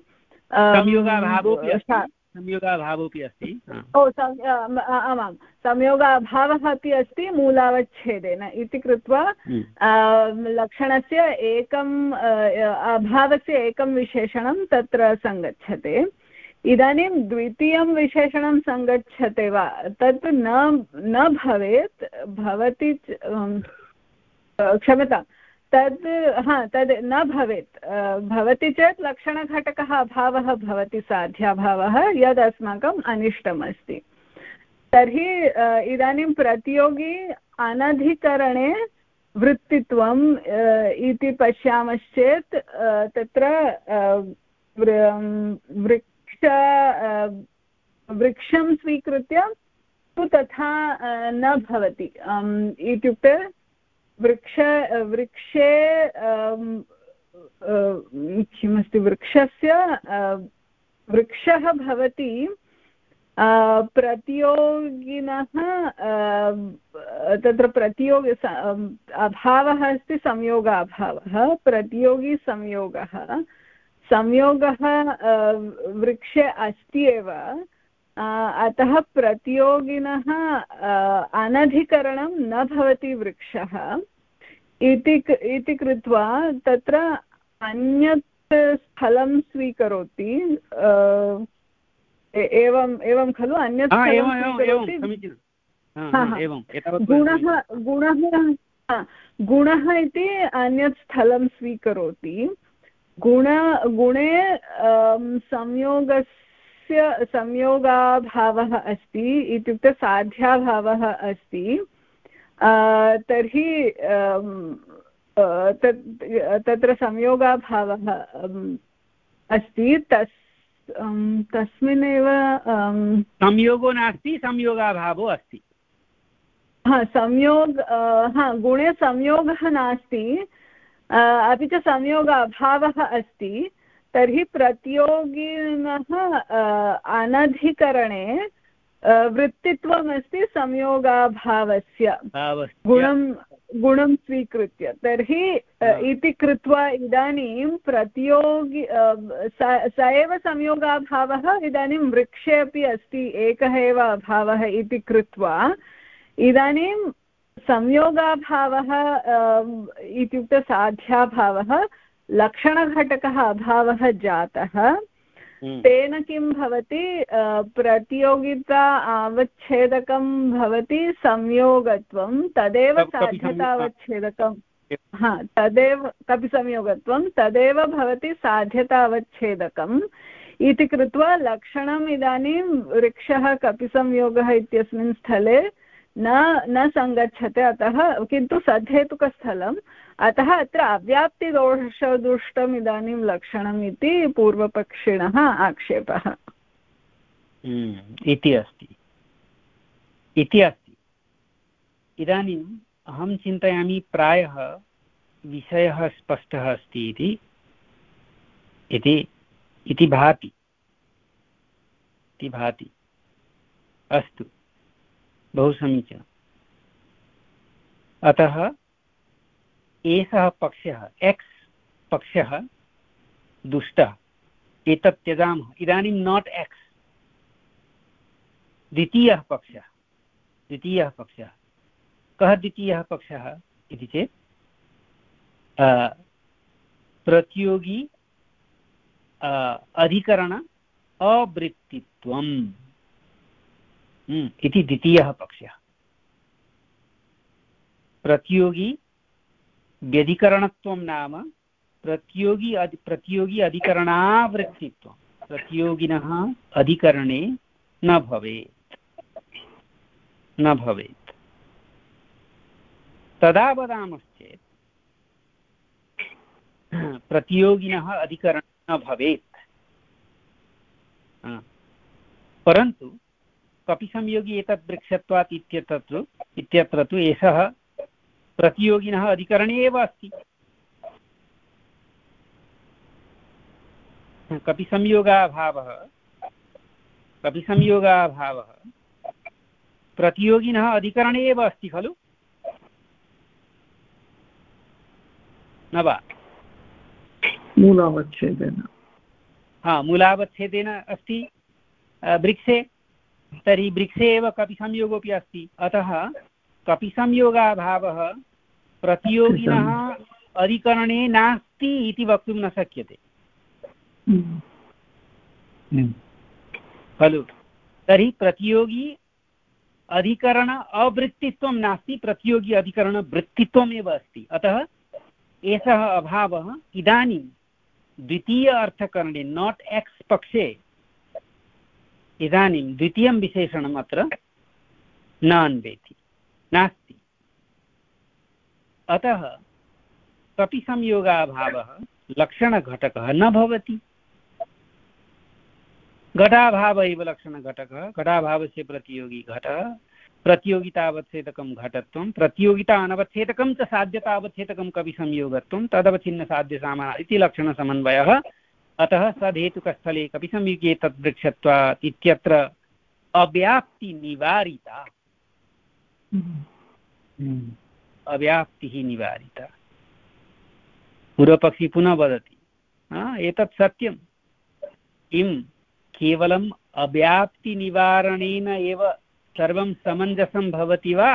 संयोगाभावोऽपि अस्ति। ओ आमां, संयोगाभावः अपि अस्ति मूलावच्छेदेन इति कृत्वा लक्षणस्य एकम् अभावस्य एकं विशेषणं तत्र सङ्गच्छते। इदानीं द्वितीयं विशेषणं सङ्गच्छते वा, तत् न न भवेत्, भवति क्षम्यतां, तद् हा तद् न भवेत्। भवति चेत् लक्षणघटकः अभावः भवति, साध्याभावः, यद् अस्माकम् अनिष्टमस्ति। तर्हि इदानीं प्रतियोगी अनधिकरणे वृत्तित्वम् इति पश्यामश्चेत् तत्र वृक्ष वृक्षं स्वीकृत्य तु तथा न भवति। इत्युक्ते वृक्ष वृक्षे किमस्ति, वृक्षस्य वृक्षः भवति प्रतियोगिनः, तत्र प्रतियोगि अभावः अस्ति, संयोगाभावः, प्रतियोगिसंयोगः। संयोगः वृक्षे अस्ति एव, अतः प्रतियोगिनः अनधिकरणं न भवति वृक्षः इति इति कृत्वा तत्र अन्यत् स्थलं स्वीकरोति। एवं एवं खलु अन्यत् गुणः गुणः गुणः इति अन्यत् स्थलं स्वीकरोति। गुण गुणे संयोगस्य संयोगाभावः अस्ति इत्युक्ते साध्याभावः अस्ति। तर्हि तत्र संयोगाभावः अस्ति। तस् तस्मिन्नेव संयोगो नास्ति, संयोगाभावो अस्ति। हा संयोग हा गुणे संयोगः नास्ति, अपि च संयोगाभावः अस्ति। तर्हि प्रतियोगिनः अनधिकरणे वृत्तित्वमस्ति संयोगाभावस्य गुणं गुणं स्वीकृत्य। तर्हि इति कृत्वा इदानीं प्रतियोगि स एव संयोगाभावः इदानीं वृक्षे अपि अस्ति, एकः एव अभावः इति कृत्वा इदानीं संयोगाभावः इत्युक्ते साध्याभावः लक्षणघटकः अभावः जातः। तेन किं भवति, प्रतियोगिता अवच्छेदकं भवति संयोगत्वं, तदेव साध्यतावच्छेदकं। हा तदेव कपिसंयोगत्वं तदेव भवति साध्यतावच्छेदकम् इति कृत्वा लक्षणम् इदानीं वृक्षः कपिसंयोगः इत्यस्मिन् स्थले न न सङ्गच्छते। अतः किन्तु सद्धेतुकस्थलम्, अतः अत्र अव्याप्तिदोषदुष्टम् इदानीं लक्षणम् इति पूर्वपक्षिणः आक्षेपः इति अस्ति इति अस्ति। इदानीम् अहं चिन्तयामि प्रायः विषयः स्पष्टः अस्ति इति इति इति भाति इति भाति अस्तु, बहु समीचीनम्। अतः एषः पक्षः एक्स् पक्षः दुष्टः, एतत् त्यजामः। इदानीं नाट् एक्स्, द्वितीयः पक्षः द्वितीयः पक्षः कः द्वितीयः पक्षः इति चेत् प्रतियोगी अधिकरण अवृत्तित्वम् इति द्वितीयः पक्षः। प्रतियोगी व्यधिकरणत्वं नाम प्रतियोगी अधि प्रतियोगी अधिकरणावृत्तित्वं, प्रतियोगिनः अधिकरणे न भवेत् न भवेत् तदा वदामश्चेत् प्रतियोगिनः अधिकरणे न भवेत्। परन्तु कपिसंयोगी एतत् वृक्षत्वात् इत्यत्र इत्यत्र तु एषः प्रतियोगिनः अधिकरणे एव अस्ति। कपिसंयोगाभावः कपिसंयोगाभावः प्रतियोगिनः अधिकरणे एव अस्ति खलु, न वा? मूलावच्छेदेन हा मूलावच्छेदेन अस्ति वृक्षे। तर्हि वृक्षे एव कपिसंयोगोऽपि अस्ति। अतः कपिसंयोगाभावः प्रतियोगिनः अधिकरणे नास्ति इति वक्तुं न शक्यते खलु। तर्हि प्रतियोगी अधिकरण अवृत्तित्वं नास्ति, प्रतियोगी अधिकरण वृत्तित्वमेव अस्ति। अतः एषः अभावः इदानीं द्वितीय अर्थकरणे नाट् एक्स् पक्षे इदानीं द्वितीयं विशेषणम् अत्र न अन्वेति, नास्ति। अतः कपिसंयोगाभावः लक्षणघटकः न भवति। घटाभाव एव लक्षणघटकः, घटाभावस्य प्रतियोगी घटः, प्रतियोगितावच्छेदकं घटत्वं, प्रतियोगिता अनवच्छेदकं च साध्यतावच्छेदकं कपिसंयोगत्वं, तदवच्छिन्नसाध्यसामा इति लक्षणसमन्वयः। अतः सधेतुकस्थले कपिसंयोगे तद्वृक्षत्वात् इत्यत्र अव्याप्तिनिवारिता अव्याप्तिः निवारिता। पूर्वपक्षी पुनः वदति एतत् सत्यं, किं केवलम् अव्याप्तिनिवारणेन एव सर्वं समञ्जसं भवति वा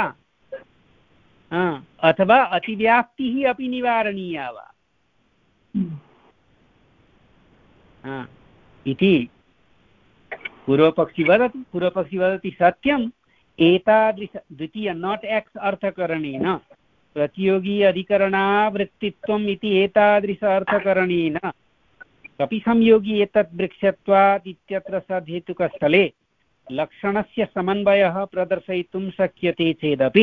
अथवा अतिव्याप्तिः अपि निवारणीया वा इति पूर्वपक्षी वदति पूर्वपक्षी वदति सत्यम् एतादृश द्वितीय नाट् एक्स् अर्थकरणेन प्रतियोगी अधिकरणावृत्तित्वम् इति एतादृश अर्थकरणेन कपि संयोगी एतत् वृक्षत्वात् इत्यत्र सद्धेतुकस्थले लक्षणस्य समन्वयः प्रदर्शयितुं शक्यते चेदपि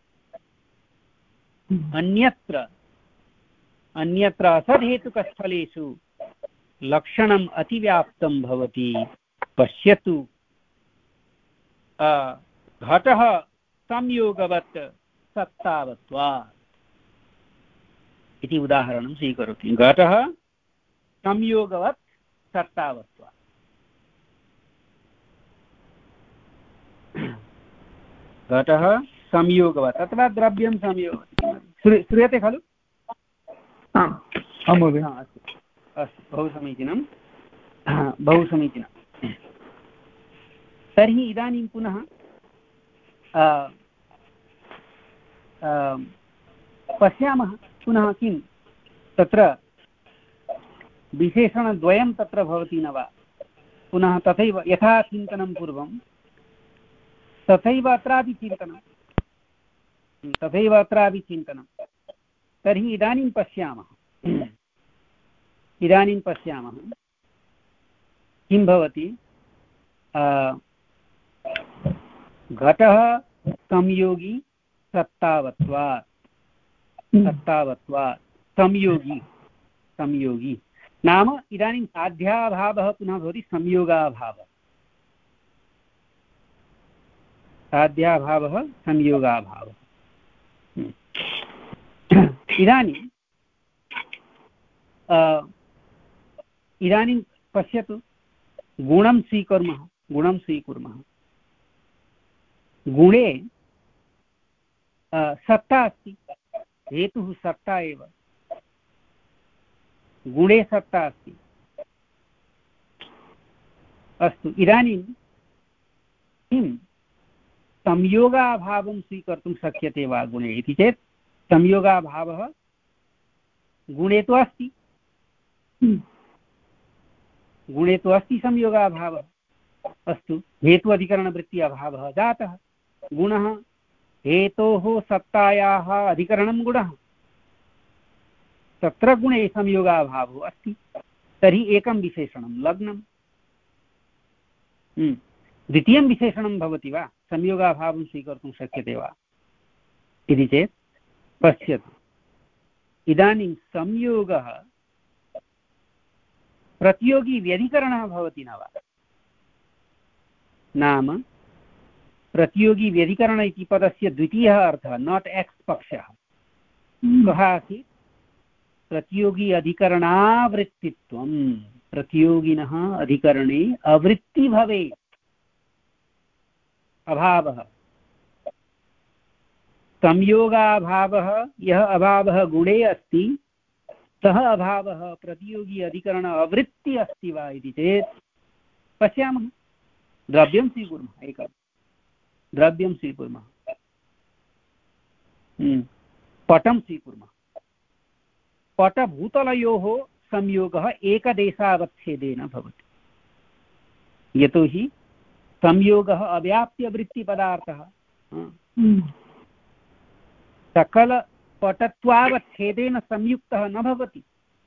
अन्यत्र अन्यत्र असद्धेतुकस्थलेषु लक्षणम् अतिव्याप्तं भवति। पश्यतु घटः संयोगवत् सत्तावत्वात् इति उदाहरणं स्वीकरोति। घटः संयोगवत् सत्तावत्वात् घटः संयोगवत् अथवा द्रव्यं संयोगवत् श्रूयते खलु? आम् आम् महोदय। अस्तु अस्तु बहु समीचीनं बहु समीचीनं। तर्हि इदानीं पुनः पश्यामः पुनः किं तत्र विशेषणद्वयं तत्र भवति न वा पुनः तथैव यथा चिन्तनं पूर्वं तथैव अत्रापि चिन्तनं तथैव अत्रापि चिन्तनं। तर्हि इदानीं पश्यामः इदानीं पश्यामः किं भवति। घटः संयोगी सत्तावत्वात् सत्तावत्वात् संयोगी संयोगी नाम इदानीं साध्याभावः पुनः भवति संयोगाभावः साध्याभावः संयोगाभावः। इदानीं इदानीं पश्यतु गुणं स्वीकुर्मः गुणं स्वीकुर्मः गुणे सत्ता अस्ति हेतुः सत्ता एव गुणे सत्ता अस्ति। अस्तु इदानीं किं संयोगाभावं स्वीकर्तुं शक्यते वा गुणे इति चेत् संयोगाभावः गुणे तु अस्ति गुणे तु अस्ति संयोगाभावः। अस्तु हेतु अधिकरणवृत्ति अभावः जातः गुणः हेतोः सत्तायाः अधिकरणं गुणः तत्र गुणे संयोगाभावो अस्ति। तर्हि एकं विशेषणं लग्नं द्वितीयं विशेषणं भवति वा संयोगाभावं स्वीकर्तुं शक्यते वा इति चेत् पश्यतु इदानीं संयोगः प्रतियोगी व्यधिकरणः भवति न वा नाम प्रतियोगी व्यधिकरण इति पदस्य द्वितीयः अर्थः नाट् एक्स् पक्षः कः आसीत् प्रतियोगी अधिकरणावृत्तित्वं प्रतियोगिनः अधिकरणे अवृत्ति भवेत् अभावः संयोगाभावः यः अभावः गुणे अस्ति सः अभावः प्रतियोगी अधिकरण अवृत्ति अस्ति वा इति चेत् पश्यामः द्रव्यं स्वीकुर्मः एकं द्रव्यं स्वीकुर्मः पटं स्वीकुर्मः पटभूतलयोः संयोगः एकदेशावच्छेदेन भवति यतोहि संयोगः अव्याप्त्यवृत्तिपदार्थः सकलपटत्वावच्छेदेन संयुक्तः न भवति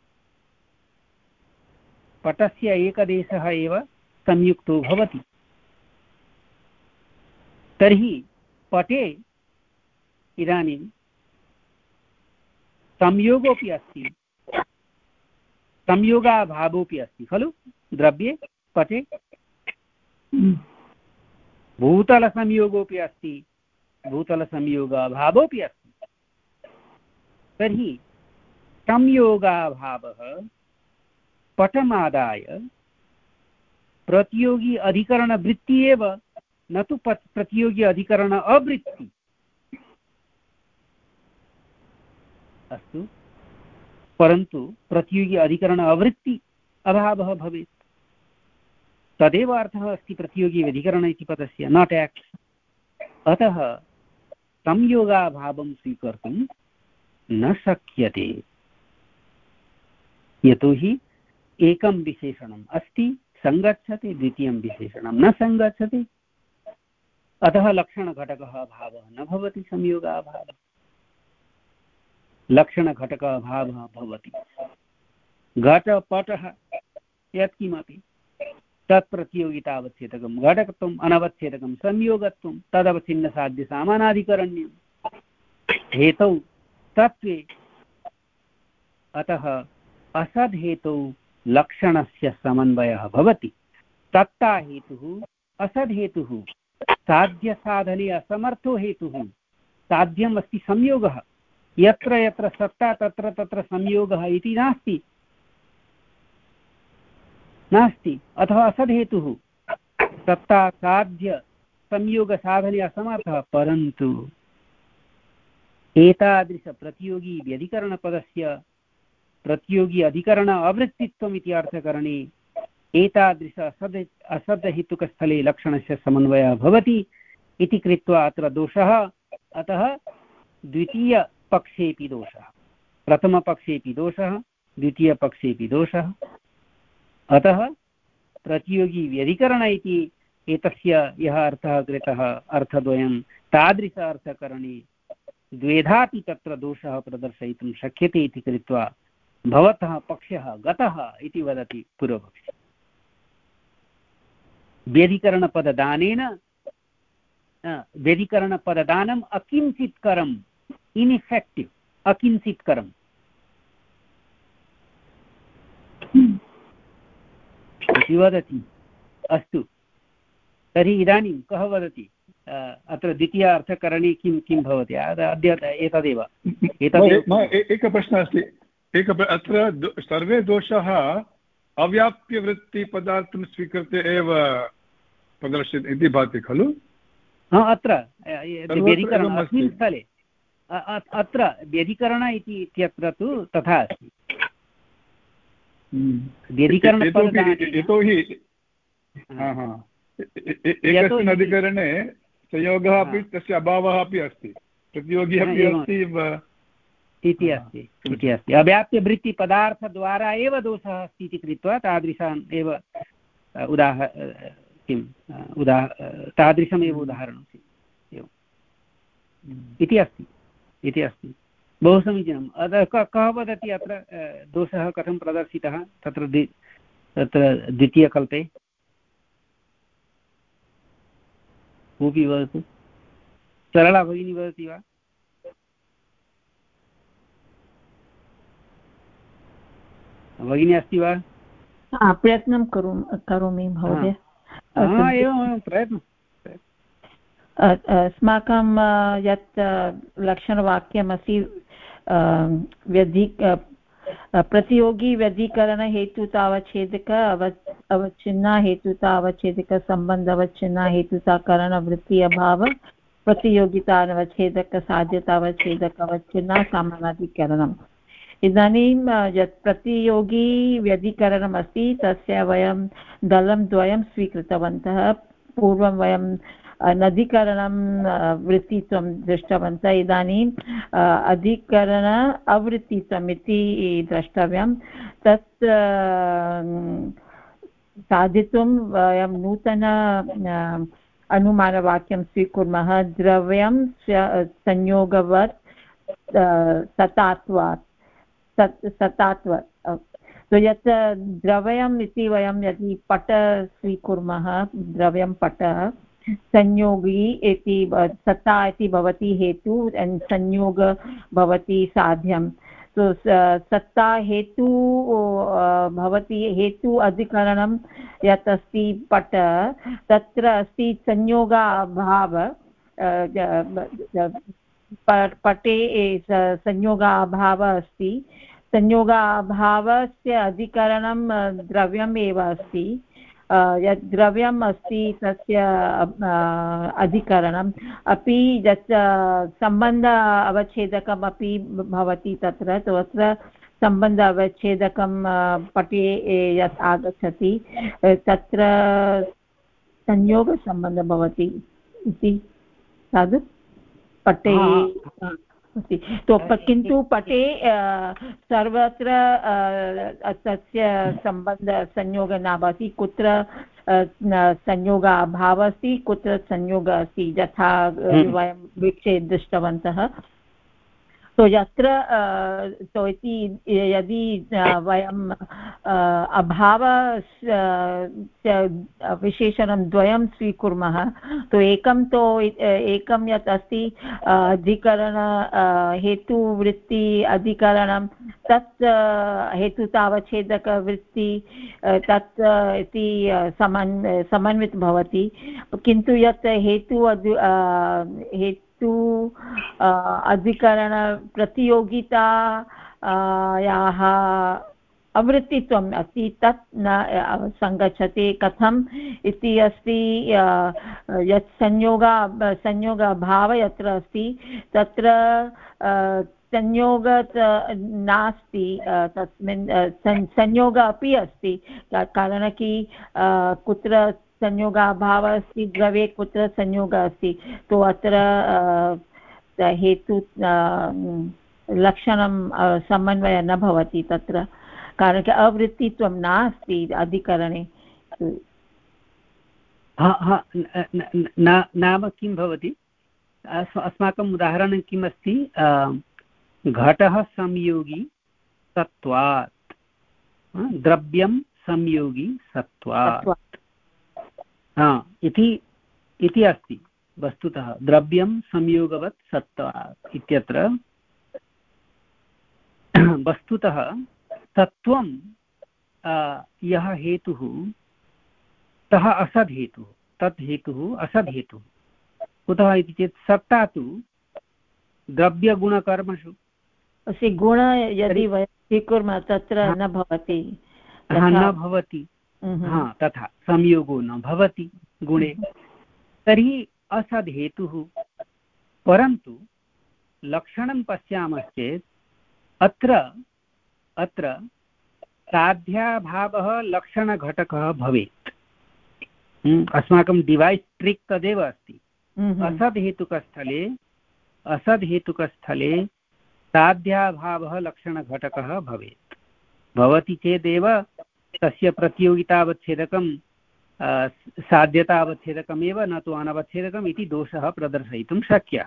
पटस्य एकदेशः एव संयुक्तो भवति। तर्हि पटे इदानीं संयोगोऽपि अस्ति संयोगाभावोऽपि अस्ति खलु द्रव्ये पटे भूतलसंयोगोऽपि अस्ति भूतलसंयोगाभावोऽपि अस्ति। तर्हि संयोगाभावः पटमादाय प्रतियोगी अधिकरणवृत्ति एव न तु प्रतियोगी अधिकरण अवृत्ति। अस्तु परन्तु प्रतियोगी अधिकरण अवृत्ति अभावः भवेत् तदेव अर्थः अस्ति प्रतियोगी व्यधिकरण इति पदस्य, नाट् एक्ट्। अतः संयोगाभावं स्वीकर्तुं न शक्यते, यतोहि एकं विशेषणम् अस्ति, सङ्गच्छति, द्वितीयं विशेषणं न सङ्गच्छति, अतः लक्षणघटकः अभावः न भवति, संयोगाभावः। लक्षणघटकः अभावः भवति। घटपटः यत्किमपि तत् प्रतियोगितावच्छेदकं, घटकत्वम् अनवच्छेदकं, संयोगत्वं तदवच्छिन्नसाध्यसामानाधिकरण्यं हेतौ तत्त्वे। अतः असद्हेतौ लक्षणस्य समन्वयः भवति। तत्ता हेतुः असद्हेतुः, साध्यसाधने असमर्थो हेतुः, साध्यम् अस्ति संयोगः, यत्र यत्र सत्ता तत्र तत्र संयोगः इति नास्ति नास्ति अथवा असद्हेतुः, सत्ता साध्य संयोगसाधने असमर्थः। परन्तु एतादृशप्रतियोगी व्यधिकरणपदस्य प्रतियोगी अधिकरण अवृत्तित्वम् इति अर्थकरणे एतादृश असद् असद्हेतुकस्थले लक्षणस्य समन्वयः भवति इति कृत्वा अत्र दोषः। अतः द्वितीयपक्षेऽपि दोषः, प्रथमपक्षेऽपि दोषः, द्वितीयपक्षेऽपि दोषः। अतः प्रतियोगी व्यधिकरण इति एतस्य यः अर्थः कृतः, अर्थद्वयं, तादृश अर्थकरणे द्वेधापि तत्र दोषः प्रदर्शयितुं शक्यते इति कृत्वा भवतः पक्षः गतः इति वदति पूर्वपक्षे। व्यधिकरणपददानेन व्यधिकरणपददानम् अकिञ्चित्करम्, इन्इफेक्टिव्, अकिञ्चित्करम्। इति वदति। अस्तु, तर्हि इदानीं कः वदति अत्र द्वितीय अर्थकरणे किं किं भवति? अद्य एतदेव एतदेव एकः प्रश्नः अस्ति। एक अत्र सर्वे दोषाः अव्याप्यवृत्तिपदार्थं स्वीकृत्य एव प्रदर्श्यते इति भाति खलु? अत्र व्यधिकरण अस्मिन् स्थले अत्र व्यधिकरण इति इत्यत्र तु तथा अस्ति। यतोहि एकस्मिन् अधिकरणे संयोगः अपि तस्य अभावः अपि अस्ति, प्रतियोगी अपि अस्ति इति अस्ति इति अस्ति अव्याप्यवृत्तिपदार्थद्वारा एव दोषः अस्ति इति कृत्वा तादृशान् एव उदाह किम् उदाह तादृशमेव उदाहरणम् इति अस्ति इति अस्ति बहु समीचीनम्। अतः कः वदति अत्र दोषः कथं प्रदर्शितः तत्र द्वि तत्र द्वितीयकल्पे? कोऽपि वदतु। सरला भगिनी वदति वा? भगिनी अस्ति वा? प्रयत्नं करोमि महोदय। एवं प्रयत्नं अस्माकं यत् लक्षणवाक्यमस्ति व्यधि प्रतियोगी व्यधिकरणहेतुतावच्छेदक अव अवच्छिन्ना हेतुतावच्छेदक सम्बन्धवच्छिन्ना हेतुताकरणवृत्ति अभाव प्रतियोगितावच्छेदक साध्यतावच्छेदक अवच्छिन्ना सामानाधिकरणम्। इदानीं यत् प्रतियोगी व्यधिकरणमस्ति तस्य वयं दलं द्वयं स्वीकृतवन्तः। पूर्वं वयं नदीकरणं वृत्तित्वं दृष्टवन्तः, इदानीम् अधिकरण अवृत्तित्वम् इति द्रष्टव्यं। तत् साधितुं वयं नूतन अनुमानवाक्यं स्वीकुर्मः। द्रव्यं संयोगवत् सतात्वात् सतात्वत् तो यत् द्रव्यम् इति वयं यदि पट स्वीकुर्मः, द्रव्यं पट, संयोगी इति सत्ता इति भवति हेतु, संयोग भवति साध्यं। तो सत्ता हेतु भवति, हेतु अधिकरणं यत् अस्ति पट, तत्र अस्ति संयोगाभाव। पटे संयोगाभावः अस्ति, संयोगाभावस्य अधिकरणं द्रव्यम् एव अस्ति। यत् द्रव्यम् अस्ति तस्य अधिकरणम् अपि यत् सम्बन्ध अवच्छेदकमपि भवति तत्र। तत्र सम्बन्धावच्छेदकं पटे यत् आगच्छति तत्र संयोगसम्बन्धः भवति इति तद् पटे अस्ति। तो किन्तु पटे सर्वत्र तस्य सम्बन्ध संयोगः न भवति, कुत्र संयोगः अभावः अस्ति, कुत्र संयोगः अस्ति, यथा वयं वृक्षे दृष्टवन्तः। तो यत्र तो इति यदि वयं अभाव विशेषणं द्वयं स्वीकुर्मः, तो एकं तो एकं यत् अस्ति अधिकरण हेतुवृत्ति अधिकरणं, तत् हेतुतावच्छेदकवृत्ति तत् इति समन् समन्वित भवति। किन्तु यत् हेतु हेतु तु अधिकरणप्रतियोगिता याः अवृत्तित्वम् अस्ति तत् न सङ्गच्छति। कथम् इति अस्ति, यत् संयोगा संयोगाभावः यत्र अस्ति तत्र संयोग नास्ति, तस्मिन् संयोगः अपि अस्ति, कारणं कि कुत्र संयोगाभावः अस्ति द्रव्ये, कुत्र संयोगः अस्ति। तो अत्र हेतु लक्षणं समन्वयः न भवति तत्र, कारणं कि अवृत्तित्वं नास्ति अधिकरणे। नाम किं भवति, अस्माकम् उदाहरणं किम् अस्ति, घटः संयोगी सत्वात्, द्रव्यं संयोगी सत्वात् इति इति अस्ति। वस्तुतः द्रव्यं संयोगवत् सत्वात् इत्यत्र वस्तुतः सत्वं यः हेतुः सः असद् हेतुः, तत् हेतुः असद् हेतुः। कुतः इति चेत् सत्ता तु द्रव्यगुणकर्मसु अस्ति। गुण यदि वयं स्वीकुर्मः तत्र न भवति, न भवति, हा तथा संयोगो न भवति गुणे, तर्हि असद् हेतुः। परन्तु लक्षणं पश्यामश्चेत् अत्र अत्र साध्याभावः लक्षणघटकः भवेत्। अस्माकं डिवैस् ट्रिक् तदेव अस्ति। असद् हेतुकस्थले असद् हेतुकस्थले साध्याभावः लक्षणघटकः भवेत्। भवति चेदेव तस्य प्रतियोगितावच्छेदकं साध्यतावच्छेदकमेव न तु अनवच्छेदकम् इति दोषः प्रदर्शयितुं शक्यः।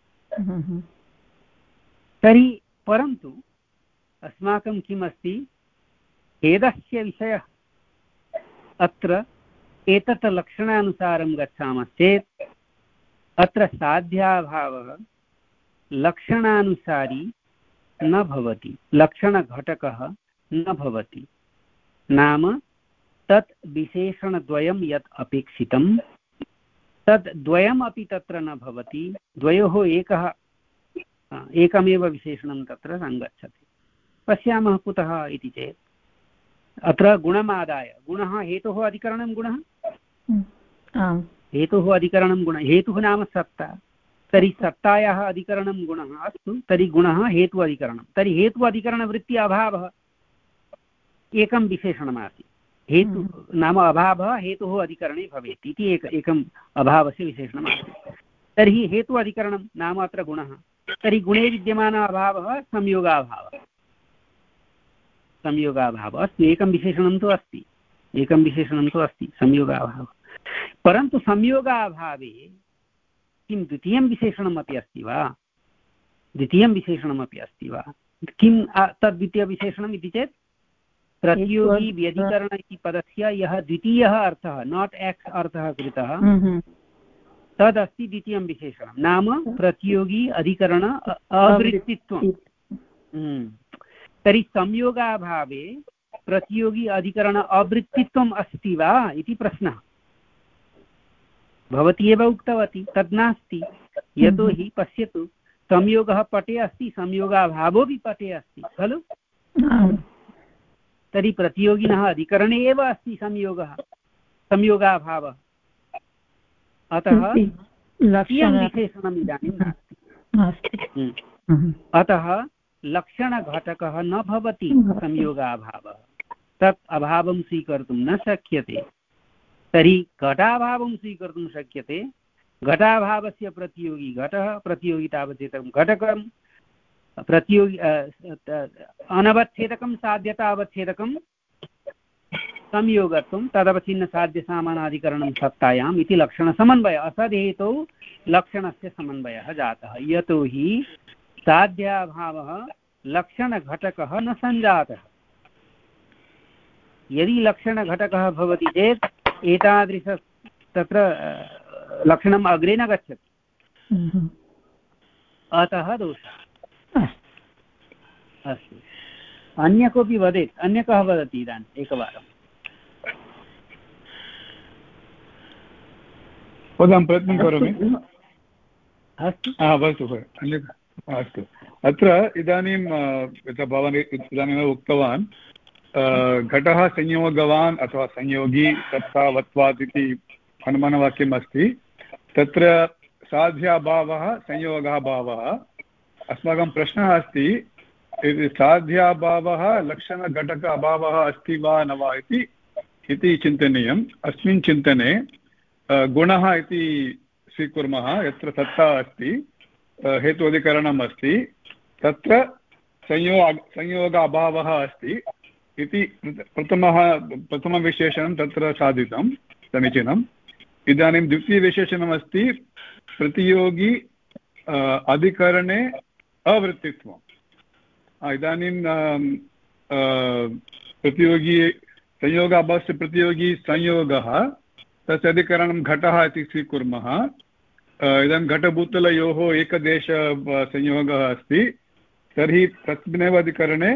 तर्हि परन्तु अस्माकं किम् अस्ति, खेदस्य विषयः अत्र एतत् लक्षणानुसारं गच्छामश्चेत् अत्र साध्याभावः लक्षणानुसारी न भवति, लक्षणघटकः न भवति। नाम तत् विशेषणद्वयं यत् अपेक्षितं तद् द्वयमपि तत्र न भवति। द्वयोः एकः एकमेव विशेषणं तत्र सङ्गच्छति। पश्यामः कुतः इति चेत् अत्र गुणमादाय, गुणः हेतुः अधिकरणं गुणः, हेतुः अधिकरणं गुणः, हेतुः नाम सत्ता, तर्हि सत्तायाः अधिकरणं गुणः। अस्तु, तर्हि गुणः हेतु अधिकरणं, तर्हि हेतु अधिकरणवृत्ति अभावः एकं विशेषणमासीत्। हेतु नाम अभावः हेतुः अधिकरणे भवेत् इति एक एकम् अभावस्य विशेषणमासीत्। तर्हि हेतु अधिकरणं नाम अत्र गुणः, तर्हि गुणे विद्यमानः अभावः संयोगाभावः। संयोगाभावः अस्तु, एकं विशेषणं तु अस्ति, एकं विशेषणं तु अस्ति संयोगाभावः। परन्तु संयोगाभावे किं द्वितीयं विशेषणमपि अस्ति वा? द्वितीयं विशेषणमपि अस्ति वा? किं तद्वितीयविशेषणम् इति चेत् प्रतियोगी व्यधिकरण इति पदस्य यः द्वितीयः अर्थः, नाट् एक्स् अर्थः कृतः, तदस्ति द्वितीयं विशेषणं, नाम प्रतियोगी अधिकरण अवृत्तित्वं। तर्हि संयोगाभावे प्रतियोगी अधिकरण अवृत्तित्वम् अस्ति वा इति प्रश्नः। भवती एव उक्तवती तद् नास्ति, यतोहि पश्यतु संयोगः पटे अस्ति, संयोगाभावोऽपि पटे अस्ति खलु। तर्हि प्रतियोगिनः अधिकरणे एव अस्ति संयोगः, संयोगाभावः। अतः द्वितीयं विशेषणम् इदानीं नास्ति। अतः लक्षणघटकः न भवति संयोगाभावः, तत् अभावं स्वीकर्तुं न शक्यते, तर्हि घटाभावं स्वीकर्तुं शक्यते। घटाभावस्य प्रतियोगी घटः, प्रतियोगितावच्छेदकं घटकं, प्रतियोगी अनवच्छेदकं साध्यतावच्छेदकं संयोगत्वं तदवच्छिन्नसाध्यसामानाधिकरणं सत्तायाम् इति लक्षणसमन्वयः। असद्धेतौ लक्षणस्य समन्वयः जातः, यतोहि साध्याभावः लक्षणघटकः न सञ्जातः। यदि लक्षणघटकः भवति चेत् एतादृश तत्र लक्षणम् अग्रे न गच्छति, अतः दोषः। अस्तु, अन्य कोऽपि वदेत्? अन्य कः वदति इदानीम् एकवारं? वदां प्रयत्नं करोमि। अस्तु वदतु। अस्तु, अत्र इदानीं यथा भवान् इदानीमेव उक्तवान्, घटः संयोगवान् अथवा संयोगी सत्तावत्वात् इति अनुमानवाक्यम् अस्ति। तत्र साध्याभावः संयोगाभावः। अस्माकं प्रश्नः अस्ति, साध्याभावः लक्षणघटक अभावः अस्ति वा न वा इति चिन्तनीयम्। अस्मिन् चिन्तने गुणः इति स्वीकुर्मः, यत्र सत्ता अस्ति, हेतुअधिकरणम् अस्ति, तत्र संयोग संयोग अभावः अस्ति इति प्रथमः प्रथमविशेषणं तत्र साधितं, समीचीनम्। इदानीं द्वितीयविशेषणमस्ति प्रतियोगी अधिकरणे अवृत्तित्वम्। इदानीं प्रतियोगी संयोगाभावस्य प्रतियोगी संयोगः, तस्य अधिकरणं घटः इति स्वीकुर्मः। इदानीं घटभूतलयोः एकदेश संयोगः अस्ति, तर्हि तस्मिन्नेव अधिकरणे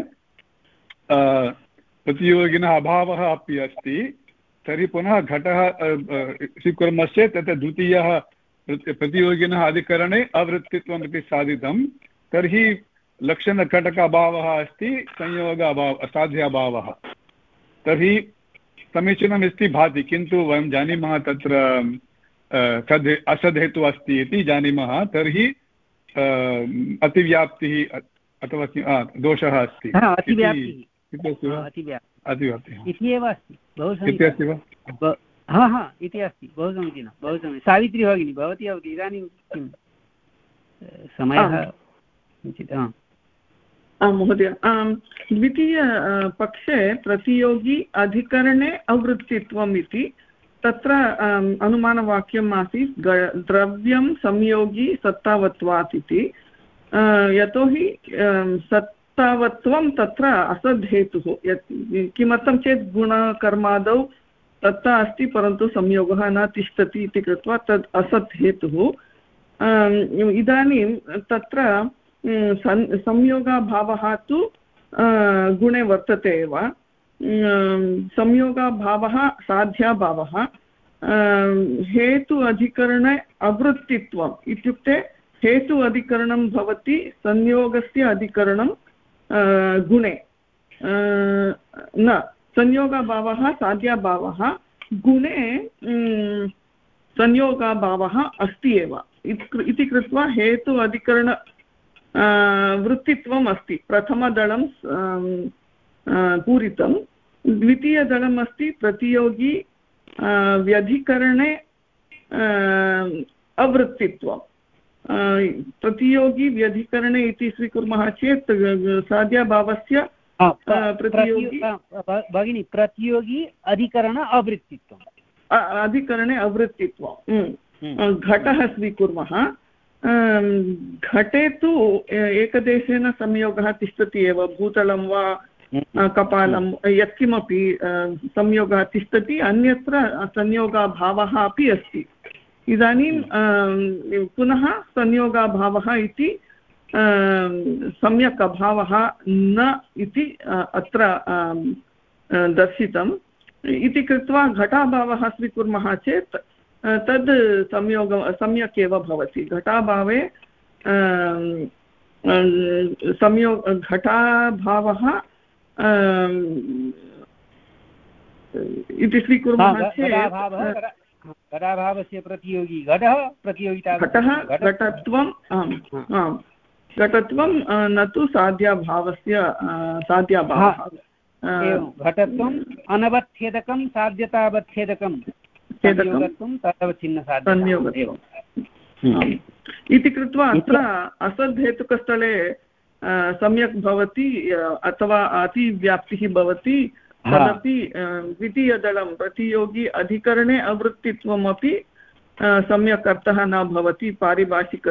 प्रतियोगिनः अभावः अपि अस्ति। तर्हि पुनः घटः स्वीकुर्मश्चेत् तत्र द्वितीयः प्रतियोगिनः अधिकरणे अवृत्तित्वम् इति साधितं। तर्हि लक्षणघटक अभावः अस्ति, संयोग अभावः साध्याभावः। तर्हि समीचीनम् इति भाति, किन्तु वयं जानीमः तत्र तद् असद्धेतुः अस्ति इति जानीमः। तर्हि अतिव्याप्तिः अथवा दोषः अस्ति। अतिव्याप्तिः इति एव अस्ति, बहु समीचीनं। हा हा इति अस्ति, बहु समीचीनं, बहु समीचीनं। सावित्री भगिनी, भवती भवति इदानीं किं समयः किञ्चित्? आं महोदय, द्वितीय पक्षे प्रतियोगी अधिकरणे अवृत्तित्वम् इति तत्र अनुमानवाक्यम् आसीत् द्रव्यं संयोगी सत्तावत्वात् इति। यतोहि सत्तावत्वं तत्र असद्धेतुः, किमर्थं चेत् गुणकर्मादौ सत्ता अस्ति परन्तु संयोगः न तिष्ठति इति कृत्वा तद् असद्धेतुः। इदानीं तत्र संयोगाभावः तु गुणे वर्तते एव। संयोगाभावः साध्याभावः, हेतु अधिकरणे अवृत्तित्वम् इत्युक्ते हेतु अधिकरणं भवति संयोगस्य अधिकरणं गुणे, न संयोगाभावः साध्याभावः गुणे संयोगाभावः अस्ति एव इति कृत्वा हेतु अधिकरण वृत्तित्वम् अस्ति। प्रथमदलं पूरितं, द्वितीयदलम् अस्ति प्रतियोगी व्यधिकरणे अवृत्तित्वम्। प्रतियोगी व्यधिकरणे इति स्वीकुर्मः चेत् साध्याभावस्य प्रतियोगी भगिनी प्रतियोगी अधिकरण अवृत्तित्वम्, अधिकरणे अवृत्तित्वं घटः स्वीकुर्मः। घटे तु एकदेशेन संयोगः तिष्ठति एव, भूतलं वा कपालं यत्किमपि संयोगः तिष्ठति, अन्यत्र संयोगाभावः अपि अस्ति। इदानीं पुनः संयोगाभावः इति सम्यक् अभावः न इति अत्र दर्शितम्। इति कृत्वा घटाभावः स्वीकुर्मः चेत् तद् संयोग सम्यक् एव भवति। घटाभावे संयोग घटाभावः इति स्वीकुर्मः चेत् घटाभावस्य प्रतियोगी घटः, प्रतियोगिता घटः घटत्वम् आम् आम् घटत्वं न तु साध्याभावस्य साध्याभावः। घटत्वम् अनवच्छेदकं साध्यतावच्छेदकं संयोगत्वं तदवच्छिन्नसाध्यता इति कृत्वा अत्र असद्धेतुकस्थले सम्यक् भवति अथवा अतिव्याप्तिः भवति तदपि द्वितीयदलं प्रतियोगी अधिकरणे अवृत्तित्वमपि सम्यक् अर्थः न भवति पारिभाषिक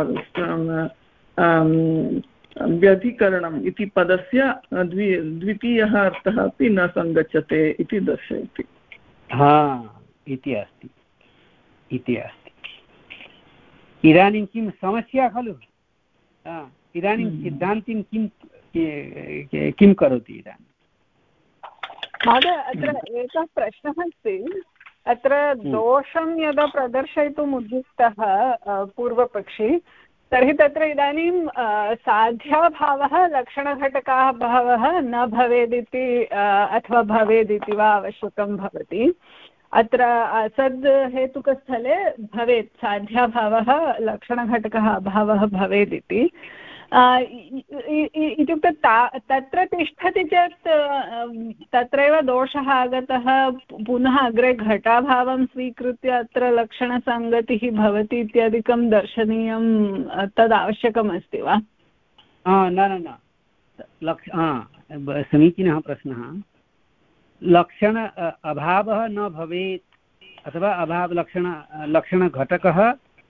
व्यधिकरणम् इति पदस्य द्वि द्वितीयः अर्थः अपि न सङ्गच्छते इति दर्शयति। हा इति अस्ति इति अस्ति। इदानीं किं समस्या खलु? इदानीं सिद्धान्तिं किं किं करोति इदानीं? महोदय अत्र एकः प्रश्नः अस्ति। अत्र दोषं यदा प्रदर्शयितुम् उद्युक्तः पूर्वपक्षी, तर्हि तत्र इदानीं साध्याभावः लक्षणघटकाः बहवः न भवेदिति अथवा भवेदिति वा आवश्यकं भवति। अत्र असद् हेतुकस्थले भवेत् साध्याभावः लक्षणघटकः अभावः भवेदिति। इत्युक्ते तत्र तिष्ठति चेत् तत्रैव दोषः आगतः, पुनः अग्रे घटाभावं स्वीकृत्य अत्र लक्षणसङ्गतिः भवति इत्यादिकं दर्शनीयं, तद् आवश्यकम् अस्ति वा? न न न लक्ष समीचीनः प्रश्नः। लक्षण अभावः न भवेत् अथवा अभावलक्षण लक्षणघटकः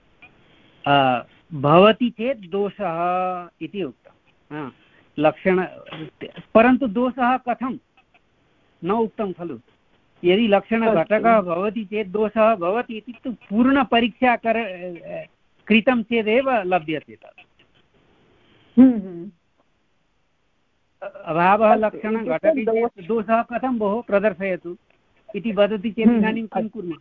भवति चेत् दोषः इति उक्तं। लक्षण परन्तु दोषः कथं न उक्तं खलु? यदि लक्षणघटकः भवति चेत् दोषः भवति इत्युक्ते पूर्णपरीक्षा कर कृतं चेदेव लभ्यते तत्। अभावः लक्षणघटके चेत् दोषः कथं भोः प्रदर्शयतु इति वदति चेत् इदानीं किं कुर्मः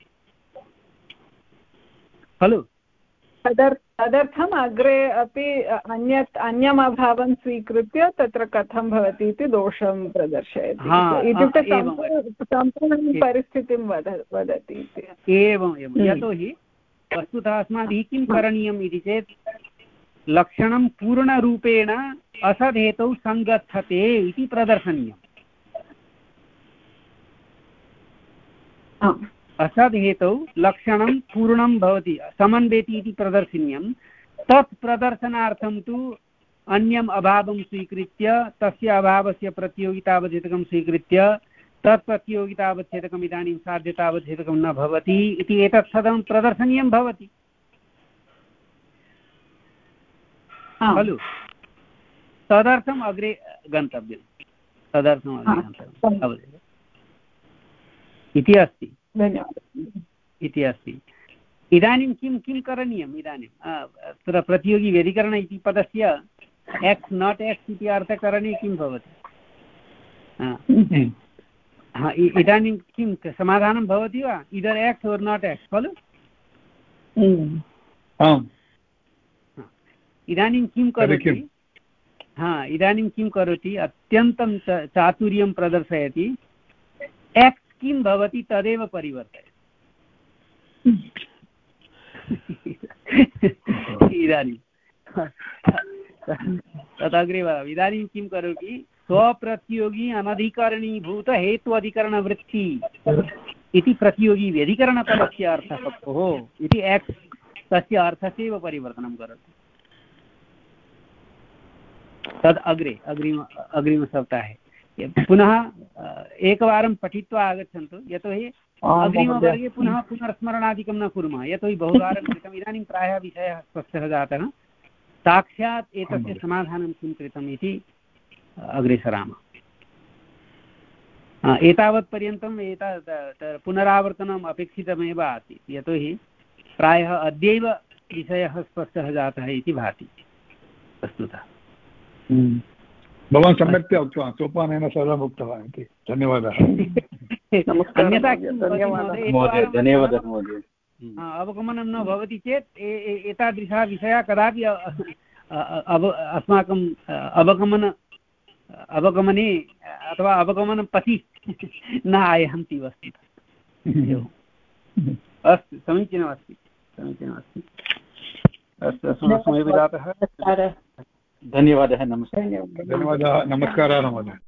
खलु? तदर्थम् अग्रे अपि अन्यत् अन्यम् अभावं स्वीकृत्य तत्र कथं भवति इति दोषं प्रदर्शयति, इत्युक्ते सम्पूर्णं परिस्थितिं वदति। एवम् एवं। यतोहि वस्तुतः अस्माभिः किं करणीयम् इति चेत् लक्षणं पूर्णरूपेण असद्धेतौ सङ्गच्छते इति प्रदर्शनीयम्। असद्धेतौ लक्षणं पूर्णं भवति समन्वेति इति प्रदर्शनीयं। तत् प्रदर्शनार्थं तु अन्यम् अभावं स्वीकृत्य तस्य अभावस्य प्रतियोगितावच्छेदकं स्वीकृत्य तत् प्रतियोगितावच्छेदकम् इदानीं साध्यतावच्छेदकं न भवति इति एतत् सदं प्रदर्शनीयं भवति खलु? तदर्थम् अग्रे गन्तव्यं तदर्थम् अग्रे गन्तव्यम् इति अस्ति इति अस्ति। इदानीं किं किं करणीयम्? इदानीं तत्र प्रतियोगी व्यधिकरण इति पदस्य एक्स् नाट् एक्स् इति अर्थकरणे किं भवति? इदानीं किं समाधानं भवति वा? Either X or not X खलु? इदानीं किं करोति? हा इदानीं किं करोति? अत्यन्तं चातुर्यं प्रदर्शयति। एक्स् किं भवति तदेव परिवर्तयति। इदानीं तदग्रे वदामि। इदानीं किं करोति? स्वप्रतियोगी अनधिकरणीभूत हेतु अधिकरणवृत्ति इति प्रतियोगी व्यधिकरणपदस्य अर्थः भोः इति एक्स् तस्य अर्थस्यैव परिवर्तनं करोति। तद् अग्रे अग्रिम अग्रिमसप्ताहे पुनः एकवारं पठित्वा आगच्छन्तु, यतोहि अग्रिमवर्गे पुनः पुनर्स्मरणादिकं न कुर्मः, यतोहि बहुवारं कृतम्। इदानीं प्रायः विषयः स्पष्टः जातः। साक्षात् एतस्य समाधानं किं कृतम् इति अग्रे सरामः। एतावत्पर्यन्तम् एतत् पुनरावर्तनम् अपेक्षितमेव आसीत्, यतोहि प्रायः अद्यैव विषयः स्पष्टः जातः इति भाति वस्तुतः। भवान् सम्यक्तया उक्तवान्, सोपानेन सर्वम् उक्तवान् इति। धन्यवादः। अवगमनं न भवति चेत् एतादृशाः विषयाः कदापि अस्माकम् अवगमन अवगमने अथवा अवगमनपथि न आयान्ति वस्तुतः। अस्तु, समीचीनमस्ति समीचीनमस्ति। अस्तु, अस्माकं समयः जातः। धन्यवादः नमस्ते धन्यवादः नमस्कारः महोदय।